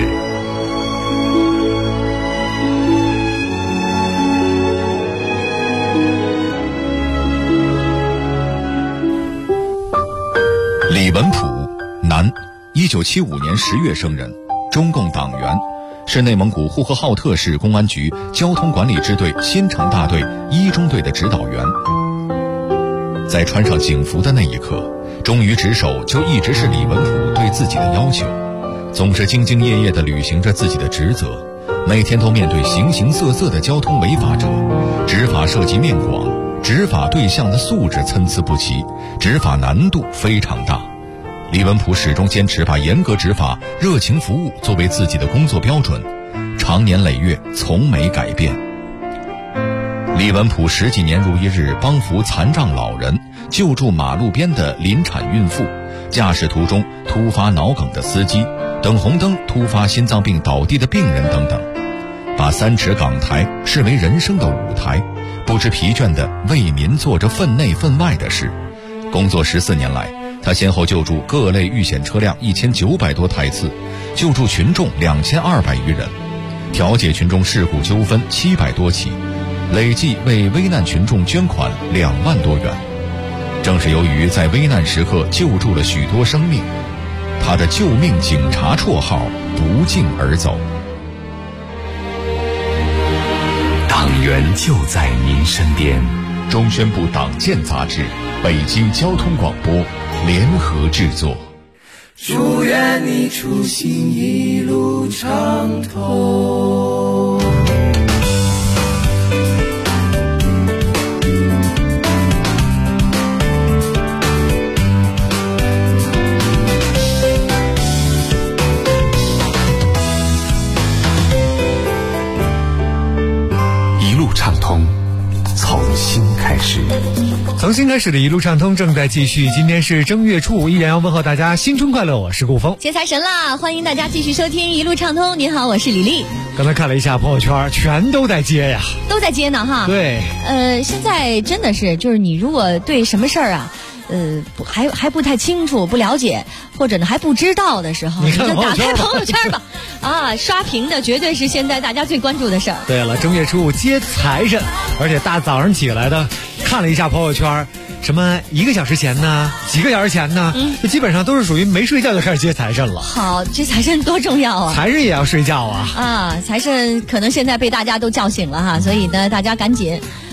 李文普，男，1975年10月生人，中共党员，是内蒙古呼和浩特市公安局交通管理支队新城大队1中队的指导员。在穿上警服的那一刻，忠于职守就一直是李文普对自己的要求，总是兢兢业业地履行着自己的职责，每天都面对形形色色的交通违法者，执法涉及面广，执法对象的素质参差不齐，执法难度非常大。李文普始终坚持把严格执法、热情服务作为自己的工作标准，长年累月从没改变。李文普10几年如一日帮扶残障老人，救助马路边的临产孕妇，驾驶途中突发脑梗的司机，等红灯突发心脏病倒地的病人等等，把3尺岗台视为人生的舞台，不知疲倦地为民做着分内分外的事。工作14年来，他先后救助各类遇险车辆1900多台次，救助群众2200余人，调解群众事故纠纷700多起，累计为危难群众捐款2万多元。正是由于在危难时刻救助了许多生命，他的救命警察绰号不胫而走。 党员就在您身边。 中宣部党建杂志、北京交通广播联合制作。 祝愿你出行一路畅通。 一路畅通，从新开始。 从新开始的一路畅通正在继续，今天是正月初5，依然要问候大家新春快乐，我是顾峰。 接财神啦，欢迎大家继续收听一路畅通。您好，我是李丽。 刚才看了一下朋友圈，全都在接呀， 都在接呢哈。 对， 现在真的是，就是你如果对什么事儿啊，还不太清楚、不了解，或者呢还不知道的时候，你就打开朋友圈吧。啊，刷屏的绝对是现在大家最关注的事儿。 对了，正月初5接财神，而且大早上起来的，看了一下朋友圈，什么1个小时前呢，几个小时前呢，基本上都是属于没睡觉就开始接财神了。 好，接财神多重要啊！ 财神也要睡觉啊！ 啊，财神可能现在被大家都叫醒了哈，所以呢，大家赶紧。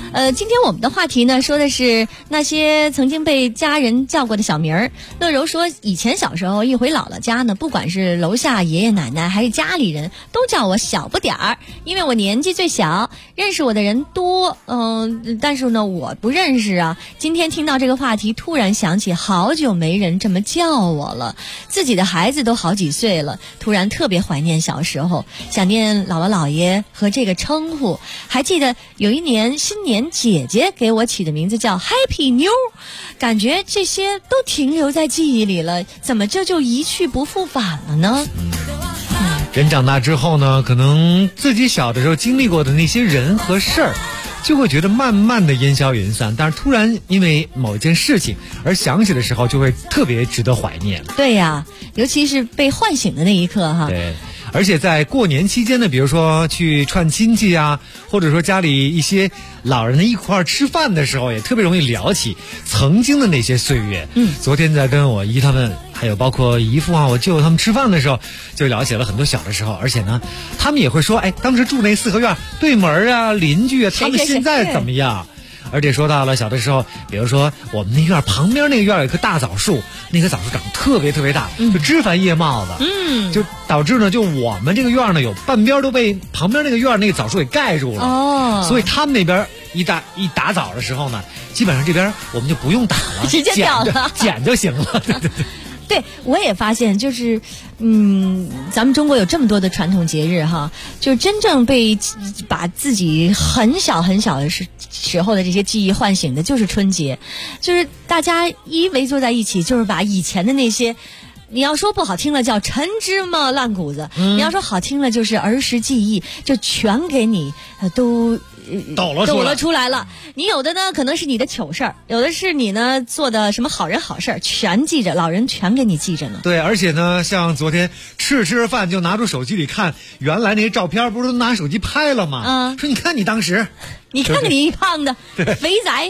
今天我们的话题呢，说的是那些曾经被家人叫过的小名儿。乐柔说，以前小时候一回姥姥家呢，不管是楼下爷爷奶奶还是家里人，都叫我小不点儿，因为我年纪最小，认识我的人多。但是呢，我不认识啊。今天听到这个话题，突然想起好久没人这么叫我了，自己的孩子都好几岁了，突然特别怀念小时候，想念姥姥姥爷和这个称呼。还记得有一年新年，姐姐给我起的名字叫 Happy New， 感觉这些都停留在记忆里了，怎么这就一去不复返了呢？ 人长大之后呢，可能自己小的时候经历过的那些人和事儿，就会觉得慢慢的烟消云散，但是突然因为某一件事情而想起的时候，就会特别值得怀念。 对呀，尤其是被唤醒的那一刻哈。 对。而且在过年期间呢，比如说去串亲戚啊，或者说家里一些老人一块儿吃饭的时候，也特别容易聊起曾经的那些岁月。昨天在跟我姨他们，还有包括姨父啊、我舅他们吃饭的时候，就聊起了很多小的时候，而且呢，他们也会说，哎，当时住那四合院对门啊、邻居啊，他们现在怎么样？而且说到了小的时候，比如说我们那院旁边那个院有一棵大枣树，那棵枣树长得特别特别大，就枝繁叶茂的，就导致呢，就我们这个院呢有半边都被旁边那个院那个枣树给盖住了。所以他们那边一打枣的时候呢，基本上这边我们就不用打了， 直接掉了， 捡就行了。 对，我也发现，就是，咱们中国有这么多的传统节日哈，就真正被把自己很小很小的时候的这些记忆唤醒的，就是春节，就是大家一围坐在一起，就是把以前的那些，你要说不好听了叫陈芝麻烂谷子，你要说好听了就是儿时记忆，就全给你都抖了出来了。你有的呢可能是你的糗事儿，有的是你呢做的什么好人好事儿，全记着，老人全给你记着呢。 对，而且呢，像昨天吃着饭就拿出手机里看原来那些照片，不是都拿手机拍了吗？说你看你当时， 你看你一胖的肥仔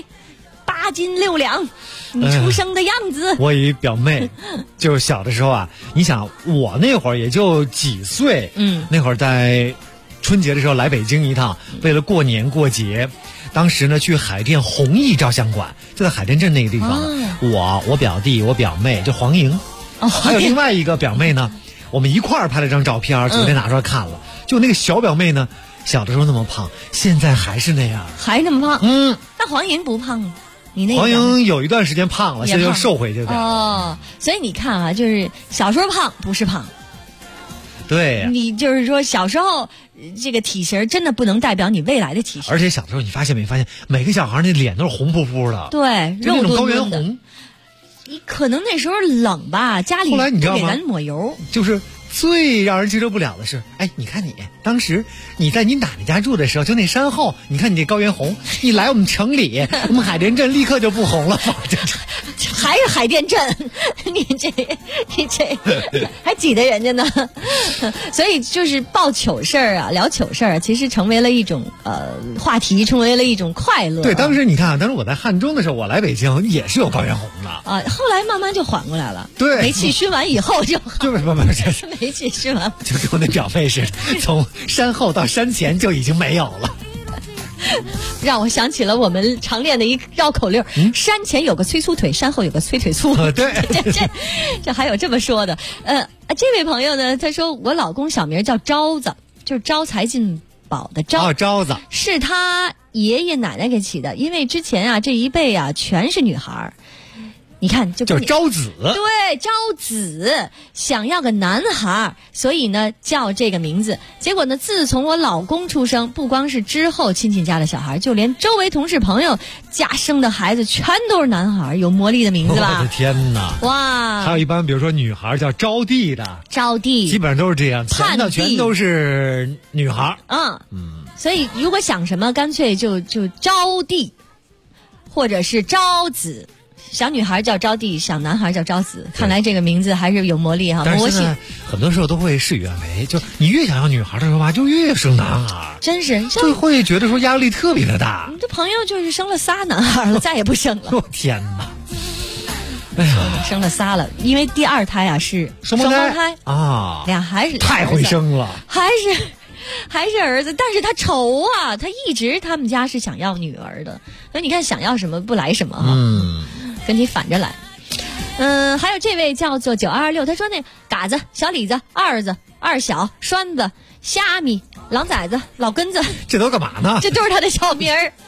8斤6两，你出生的样子。 我一表妹，就小的时候啊，你想我那会儿也就几岁，那会儿在春节的时候来北京一趟，为了过年过节，当时呢去海淀弘毅照相馆，就在海淀镇那个地方。我表弟我表妹就黄莹，还有另外一个表妹呢，我们一块儿拍了张照片，昨天拿出来看了。就那个小表妹呢，小的时候那么胖，现在还是那样， 还那么胖。那黄莹不胖吗？你那黄莹有一段时间胖了，现在又瘦回去了。 所以你看啊，就是小时候胖不是胖。 对， 你就是说小时候这个体型真的不能代表你未来的体型。 而且小时候你发现没发现，每个小孩那脸都是红扑扑的， 对， 就那种高原红。 你可能那时候冷吧，家里后来你知道吗？ 给咱抹油。 就是最让人接受不了的是，哎，你看你当时你在你奶奶家住的时候，就那山后，你看你这高原红，你来我们城里，我们海淀镇立刻就不红了。 还是海淀镇，你这还挤得人家呢。所以就是报糗事儿啊，聊糗事儿，其实成为了一种话题，成为了一种快乐。 对，当时你看，当时我在汉中的时候，我来北京也是有高原红的啊，后来慢慢就缓过来了。 对， 煤气熏完以后就慢慢煤气熏完， 就跟我那表妹似的，从山后到山前就已经没有了。 让我想起了我们常练的一绕口令：山前有个催粗腿，山后有个催腿粗。 对， 这还有这么说的。这位朋友呢，他说我老公小名叫招子，就是招财进宝的招。 招子是他爷爷奶奶给起的，因为之前啊这一辈啊全是女孩儿。你看，就招子， 对，招子想要个男孩，所以呢叫这个名字。结果呢，自从我老公出生，不光是之后亲戚家的小孩，就连周围同事朋友家生的孩子，全都是男孩，有魔力的名字吧？ 我的天哪！ 哇！ 还有一般，比如说女孩叫招娣的， 招娣基本上都是这样，前的全都是女孩。 所以如果想什么，干脆就招娣，或者是招子。小女孩叫招娣，小男孩叫招子。看来这个名字还是有魔力哈，魔性。 很多时候都会事与愿违，就你越想要女孩的时候吧，就越生男孩， 真是就会觉得说压力特别的大。 你的朋友就是生了仨男孩了，再也不生了。 天哪！哎呀， 生了仨了，因为第二胎啊是双胞胎啊， 俩还是太会生了， 还是还是儿子，但是他愁啊，他一直他们家是想要女儿的，所以你看想要什么不来什么哈，跟你反着来。还有这位叫做9226，他说那嘎子、小李子、二子、二小、栓子、虾米、狼崽子、老根子， 这都干嘛呢？ 这都是他的小名儿。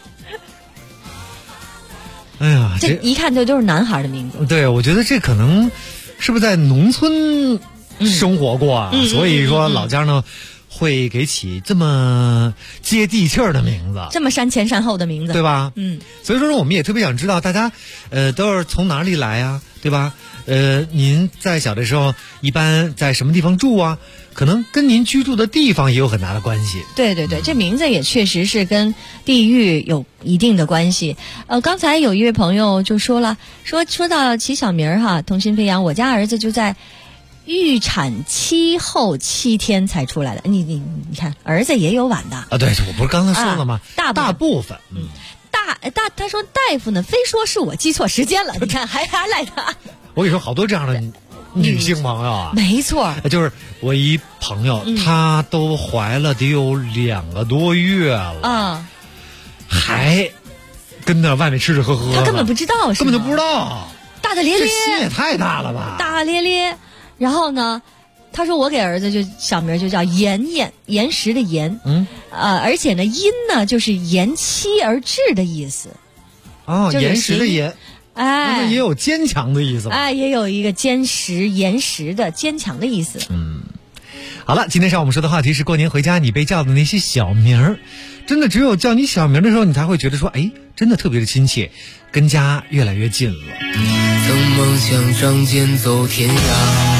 哎呀， 这一看就都是男孩的名字。 对，我觉得这可能是不是在农村生活过啊？所以说老家呢会给起这么接地气儿的名字， 这么山前山后的名字， 对吧？所以说我们也特别想知道大家都是从哪里来啊，对吧？您在小的时候一般在什么地方住啊？可能跟您居住的地方也有很大的关系。 对对对，这名字也确实是跟地域有一定的关系。刚才有一位朋友就说了，说到起小名儿哈，童心飞扬，我家儿子就在预产期后7天才出来的。你看，儿子也有晚的啊。对，我不是刚才说了吗？大部分， 他说大夫呢，非说是我记错时间了。你看还赖他。 我跟你说，好多这样的女性朋友啊， 没错， 就是我一朋友，她都怀了得有2个多月了，还跟那外面吃吃喝喝， 她根本不知道， 根本就不知道， 大大咧咧， 这心也太大了吧， 大大咧咧。然后呢，他说我给儿子就小名就叫延时的延，而且呢音呢就是延期而至的意思， 延时的延。 那么也有坚强的意思吧？ 也有一个延时的坚强的意思。 好了，今天上我们说的话题是过年回家你被叫的那些小名儿，真的只有叫你小名的时候，你才会觉得说，哎，真的特别的亲切，跟家越来越近了。 曾梦想仗剑走天涯，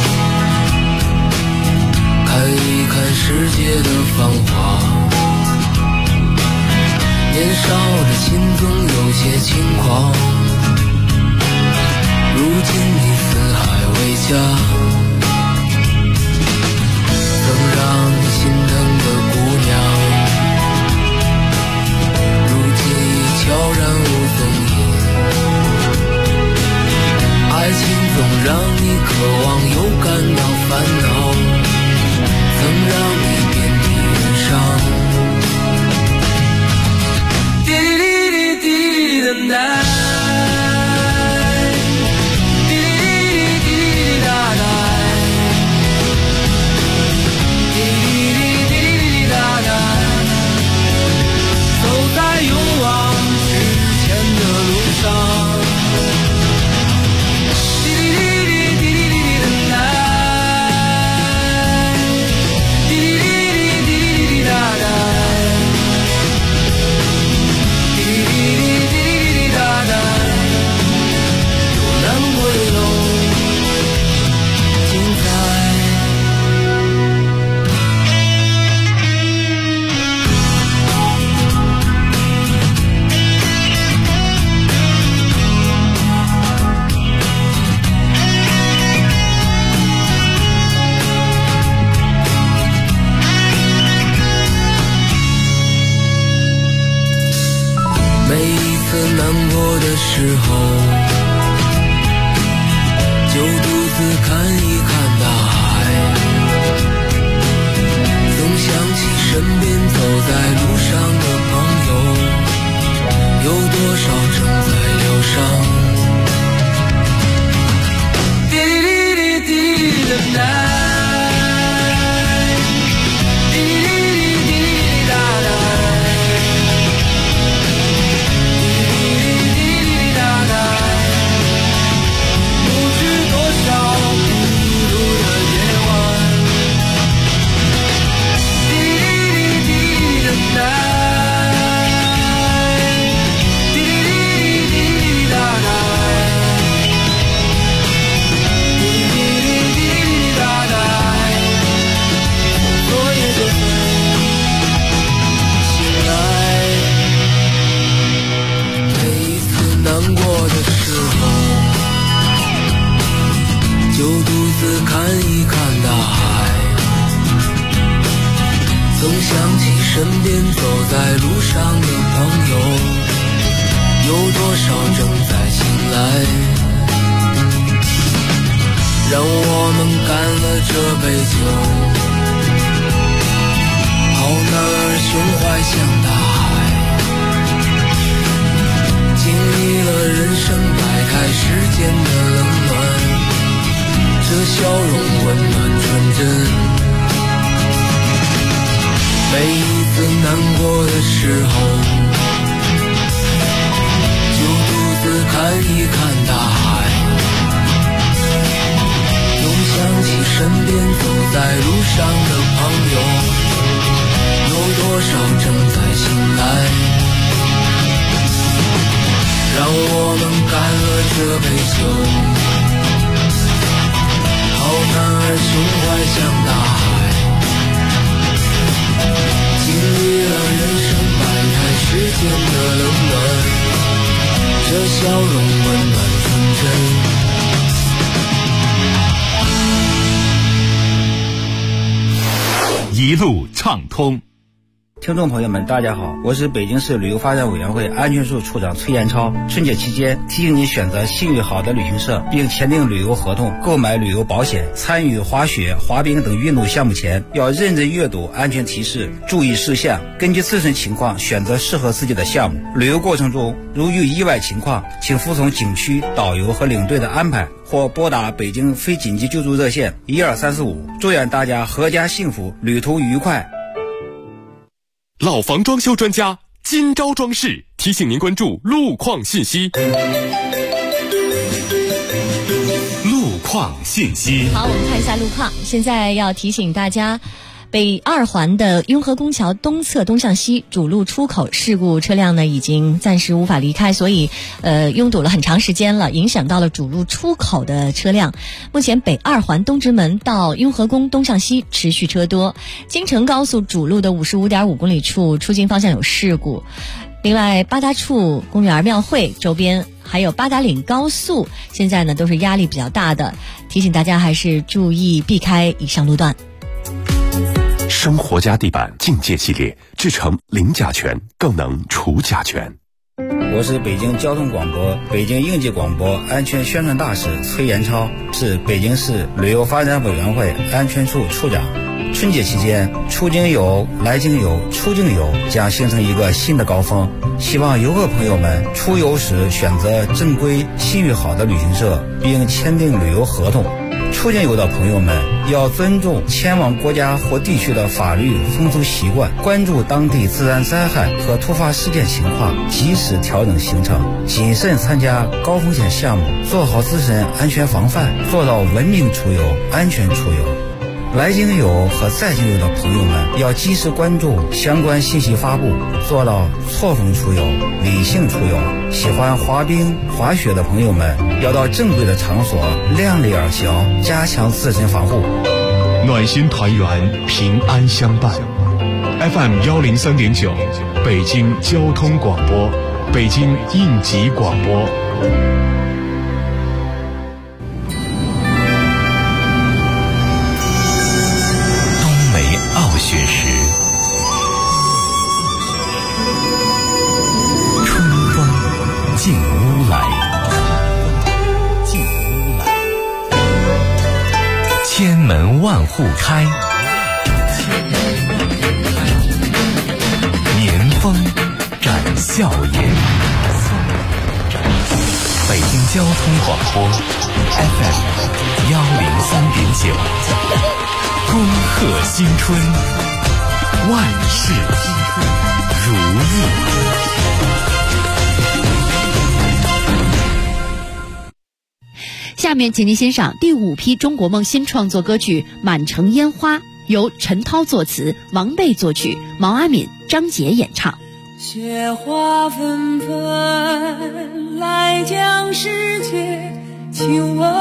看一看世界的繁华，年少的心总有些轻狂，如今你四海为家，曾让你心疼的姑娘，如今已悄然无踪影。爱情总让你渴望又感到烦恼，曾让你遍体鳞伤。滴滴滴滴的奶。时候就独自看一看大海，总想起身边走在路上的朋友，有多少正在疗伤。滴滴滴滴的奶。身边走在路上的朋友，有多少正在醒来？让我们干了这杯酒，好男儿胸怀像大海，经历了人生百态世间的冷暖，这笑容温暖纯真。每一次难过的时候，就独自看一看大海，总想起身边走在路上的朋友，有多少正在醒来，让我们干了这杯酒。好男儿胸怀像大海，经历了人生百态世间的冷暖，这笑容温暖纯真。 一路畅通。 听众朋友们，大家好，我是北京市旅游发展委员会安全处处长崔延超。春节期间，提醒你选择信誉好的旅行社，并签订旅游合同，购买旅游保险。参与滑雪、滑冰等运动项目前，要认真阅读安全提示，注意事项，根据自身情况选择适合自己的项目。旅游过程中，如遇意外情况，请服从景区导游和领队的安排，或拨打北京非紧急救助热线12345。祝愿大家阖家幸福，旅途愉快。 老房装修专家今朝装饰提醒您关注路况信息。路况信息。 好，我们看一下路况。现在要提醒大家，北2环的雍和宫桥东侧东向西主路出口事故车辆呢已经暂时无法离开，所以拥堵了很长时间了，影响到了主路出口的车辆。目前北2环东直门到雍和宫东向西持续车多，京承高速主路的55.5公里处出京方向有事故。另外，八大处公园庙会周边还有八达岭高速现在呢都是压力比较大的，提醒大家还是注意避开以上路段。 生活家地板境界系列制成零甲醛，更能除甲醛。 我是北京交通广播、北京应急广播安全宣传大使崔延超，是北京市旅游发展委员会安全处处长。春节期间，出境游、来境游、出境游将形成一个新的高峰，希望游客朋友们出游时选择正规、信誉好的旅行社，并签订旅游合同。出境游的朋友们要尊重前往国家或地区的法律风俗习惯，关注当地自然灾害和突发事件情况，及时调整行程，谨慎参加高风险项目，做好自身安全防范，做到文明出游、安全出游。来境游和在境游的朋友们要及时关注相关信息发布，做到错峰出游、理性出游。喜欢滑冰、滑雪的朋友们要到正规的场所，量力而行，加强自身防护。 暖心团圆，平安相伴。FM 103.9，北京交通广播，北京应急广播。 雪时，春风进屋来，千门万户开，年风展笑颜。北京交通广播 FM 103.9，恭贺新春，万事如意。 下面请您欣赏第5批中国梦新创作歌曲《满城烟花》，由陈涛作词，王贝作曲，毛阿敏、张杰演唱。 雪花纷纷来将世界亲吻，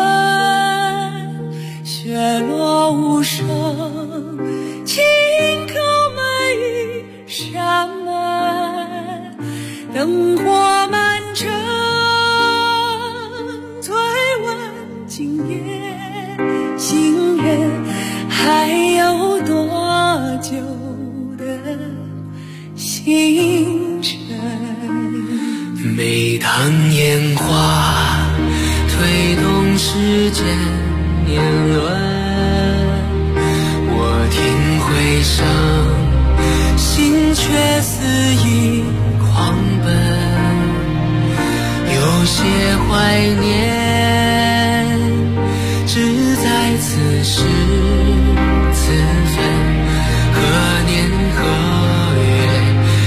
雪落无声，轻叩每一扇门，灯火满城，醉问今夜行人还有多久的星辰。 每当烟花推动世间年轮，我听回声却肆意狂奔，有些怀念只在此时此分，何年何月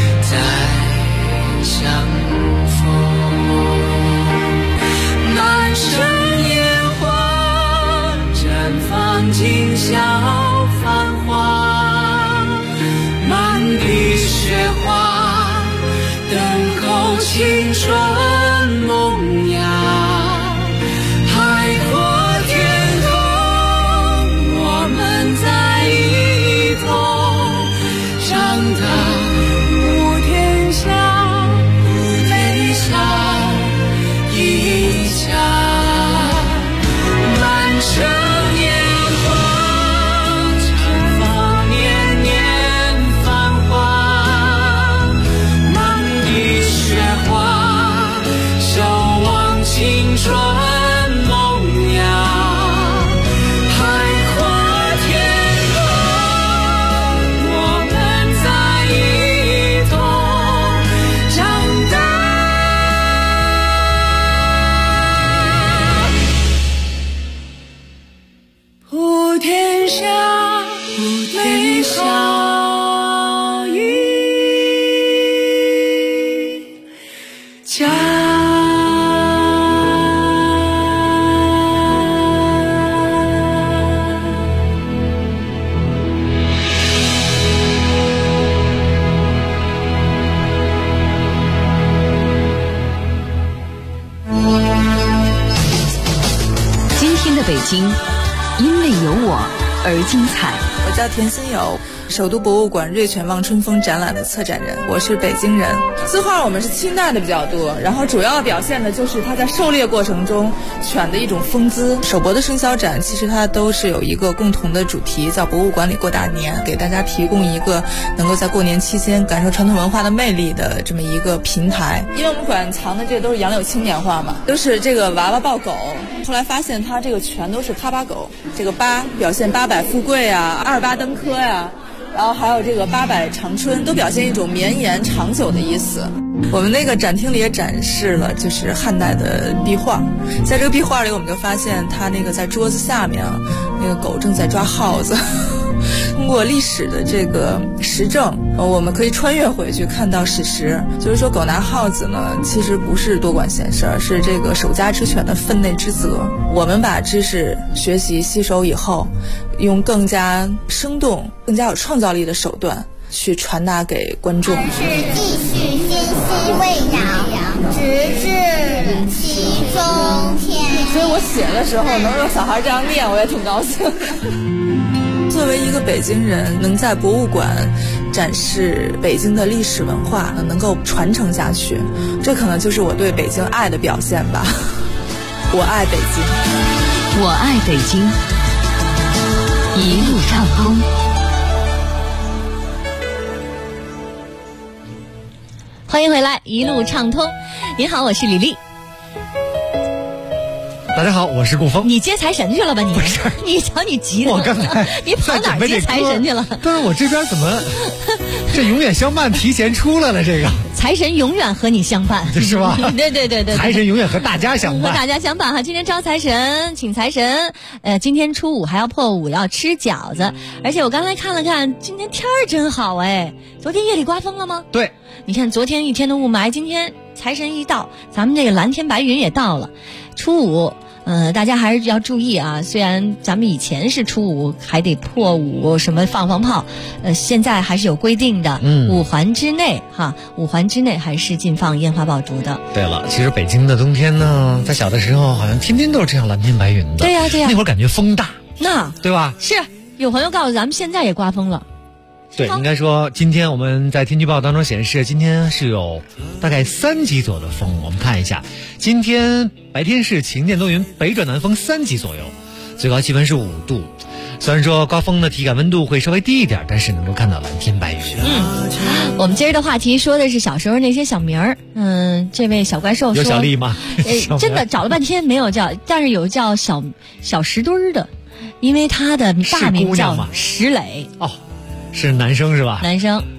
再相逢。满城烟花绽放今宵繁华，满地雪花等候青春萌芽，海阔天空我们在一同长大，普天下泪下一家，满城烟花绽放年年繁华，满地雪花守望青春萌芽，海阔天空我们在一同长大。普天下美好一家。 今天的北京，因为有我而精彩。 我叫田心友，首都博物馆瑞犬望春风展览的策展人，我是北京人。字画我们是清代的比较多，然后主要表现的就是它在狩猎过程中犬的一种风姿。首博的生肖展其实它都是有一个共同的主题，叫博物馆里过大年，给大家提供一个能够在过年期间感受传统文化的魅力的这么一个平台。因为我们馆藏的这都是杨柳青年画嘛，都是这个娃娃抱狗，后来发现它这个全都是哈巴狗，这个八表现八百富贵啊，二八登科呀，然后还有这个八百长春，都表现一种绵延长久的意思。我们那个展厅里也展示了就是汉代的壁画，在这个壁画里我们就发现它那个在桌子下面啊，那个狗正在抓耗子。通过历史的这个实证，我们可以穿越回去看到史实，就是说狗拿耗子呢，其实不是多管闲事，是这个守家之犬的分内之责。我们把知识学习吸收以后，用更加生动、更加有创造力的手段去传达给观众。 是继续心息未了，直至其中天。 所以我写的时候能有小孩这样念，我也挺高兴。作为一个北京人，能在博物馆展示北京的历史文化，能够传承下去，这可能就是我对北京爱的表现吧。我爱北京， 我爱北京，一路畅通。 欢迎回来，一路畅通。您好，我是李丽。 大家好，我是顾峰。 你接财神去了吧？你不是？你瞧你急的， 我刚才你跑哪儿接财神去了？ 但是我这边怎么这永远相伴提前出来了？这个财神永远和你相伴， 是吧？ 对， 财神永远和大家相伴， 和大家相伴哈。今天招财神，请财神。今天初五还要破五，要吃饺子。而且我刚才看了看，今天天儿真好哎。昨天夜里刮风了吗？ 对， 你看昨天一天的雾霾，今天财神一到，咱们这个蓝天白云也到了。初五，大家还是要注意啊。虽然咱们以前是初五还得破五什么放炮，现在还是有规定的，5环之内哈，5环之内还是禁放烟花爆竹的。 对了，其实北京的冬天呢，在小的时候好像天天都是这样蓝天白云的。 对呀， 那会儿感觉风大， 那对吧？ 是有朋友告诉咱们，现在也刮风了。 对，应该说今天我们在天气预报当中显示，今天是有大概3级左右的风。我们看一下，今天白天是晴间多云，北转南风3级左右，最高气温是5度。虽然说刮风的体感温度会稍微低一点，但是能够看到蓝天白云。 我们今儿的话题说的是小时候那些小名儿。这位小怪兽说有小丽吗？ 真的找了半天没有叫，但是有叫小石墩儿的，因为他的大名叫石磊。 哦，是男生是吧？ 男生。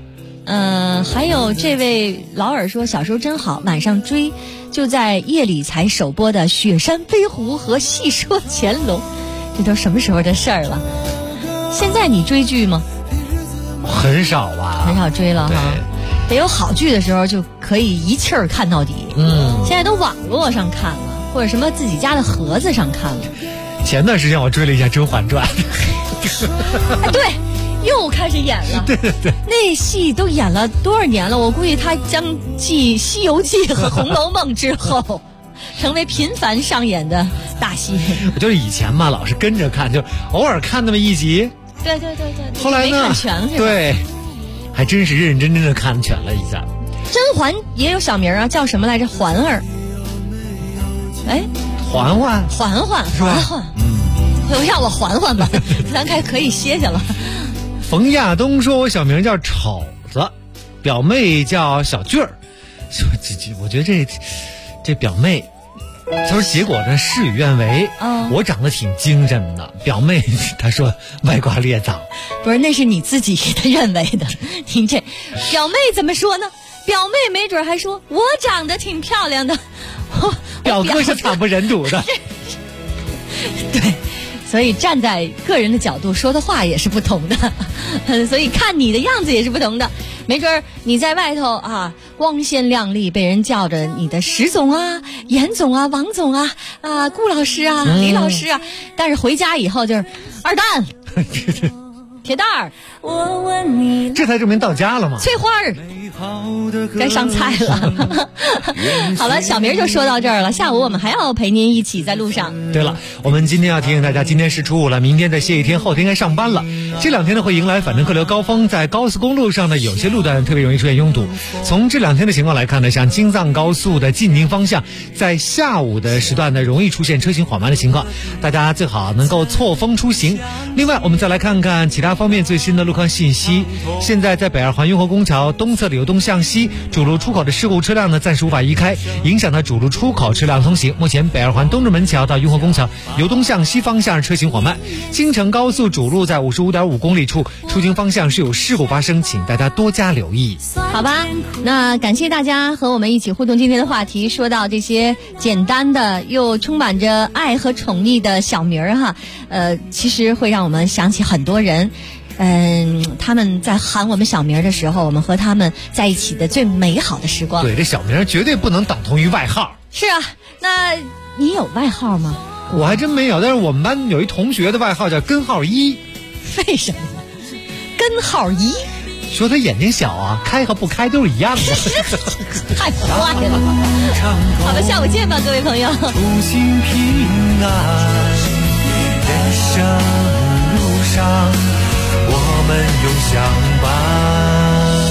还有这位老耳说，小时候真好，晚上追就在夜里才首播的《雪山飞狐》和《戏说乾隆》，这都什么时候的事儿了？现在你追剧吗？ 很少吧， 很少追了哈。得有好剧的时候就可以一气儿看到底。现在都网络上看了，或者什么自己家的盒子上看了。 前段时间我追了一下《甄嬛传》 对，又开始演了。 对， 那戏都演了多少年了？我估计他将继《西游记》和《红楼梦》之后，成为频繁上演的大戏。 我就是以前嘛，老是跟着看，就偶尔看那么一集。 对。 后来呢？ 没看全是吧？ 对，还真是认认真真的看全了一下。 甄嬛也有小名啊，叫什么来着？环儿。哎， 嬛嬛是吧？让我缓缓吧，咱可以歇歇了。 冯亚东说我小名叫丑子，表妹叫小俊儿。我觉得这表妹，他说结果呢事与愿违。我长得挺精神的，表妹她说外挂裂枣。 不是，那是你自己的认为的。听这表妹怎么说呢？表妹没准还说我长得挺漂亮的。 表哥是惨不忍睹的。 对。所以站在个人的角度说的话也是不同的，所以看你的样子也是不同的。没准你在外头啊光鲜亮丽，被人叫着你的石总啊、严总啊、王总啊、顾老师啊、李老师啊，但是回家以后就是二蛋、铁蛋儿， 我问你， 这才证明到家了嘛。 翠花儿。该上菜了。好了，小明就说到这儿了。下午我们还要陪您一起在路上。 对了，我们今天要提醒大家，今天是初五了，明天再歇一天，后天该上班了。这两天呢会迎来反正客流高峰，在高速公路上呢有些路段特别容易出现拥堵。从这两天的情况来看呢，像京藏高速的晋宁方向，在下午的时段呢容易出现车行缓慢的情况，大家最好能够错峰出行。另外，我们再来看看其他方面最新的路况信息。现在在北二环雍和宫桥东侧的由东向西主路出口的事故车辆呢暂时无法移开，影响到主路出口车辆通行。目前北二环东直门桥到雍和宫桥由东向西方向车行缓慢。京承高速主路在 55.5 公里处出京方向是有事故发生，请大家多加留意。 好吧，那感谢大家和我们一起互动今天的话题，说到这些简单的又充满着爱和宠溺的小名儿哈，其实会让我们想起很多人。他们在喊我们小名的时候，我们和他们在一起的最美好的时光。 对，这小名绝对不能等同于外号。 是啊，那你有外号吗？ 我还真没有，但是我们班有一同学的外号叫根号1。 为什么？根号1？ 说他眼睛小啊，开和不开都是一样的。 太坏了。好了，下午见吧，各位朋友。 途行平安，人生路上我们永相伴。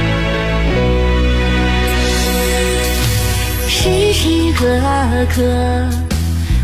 时时刻刻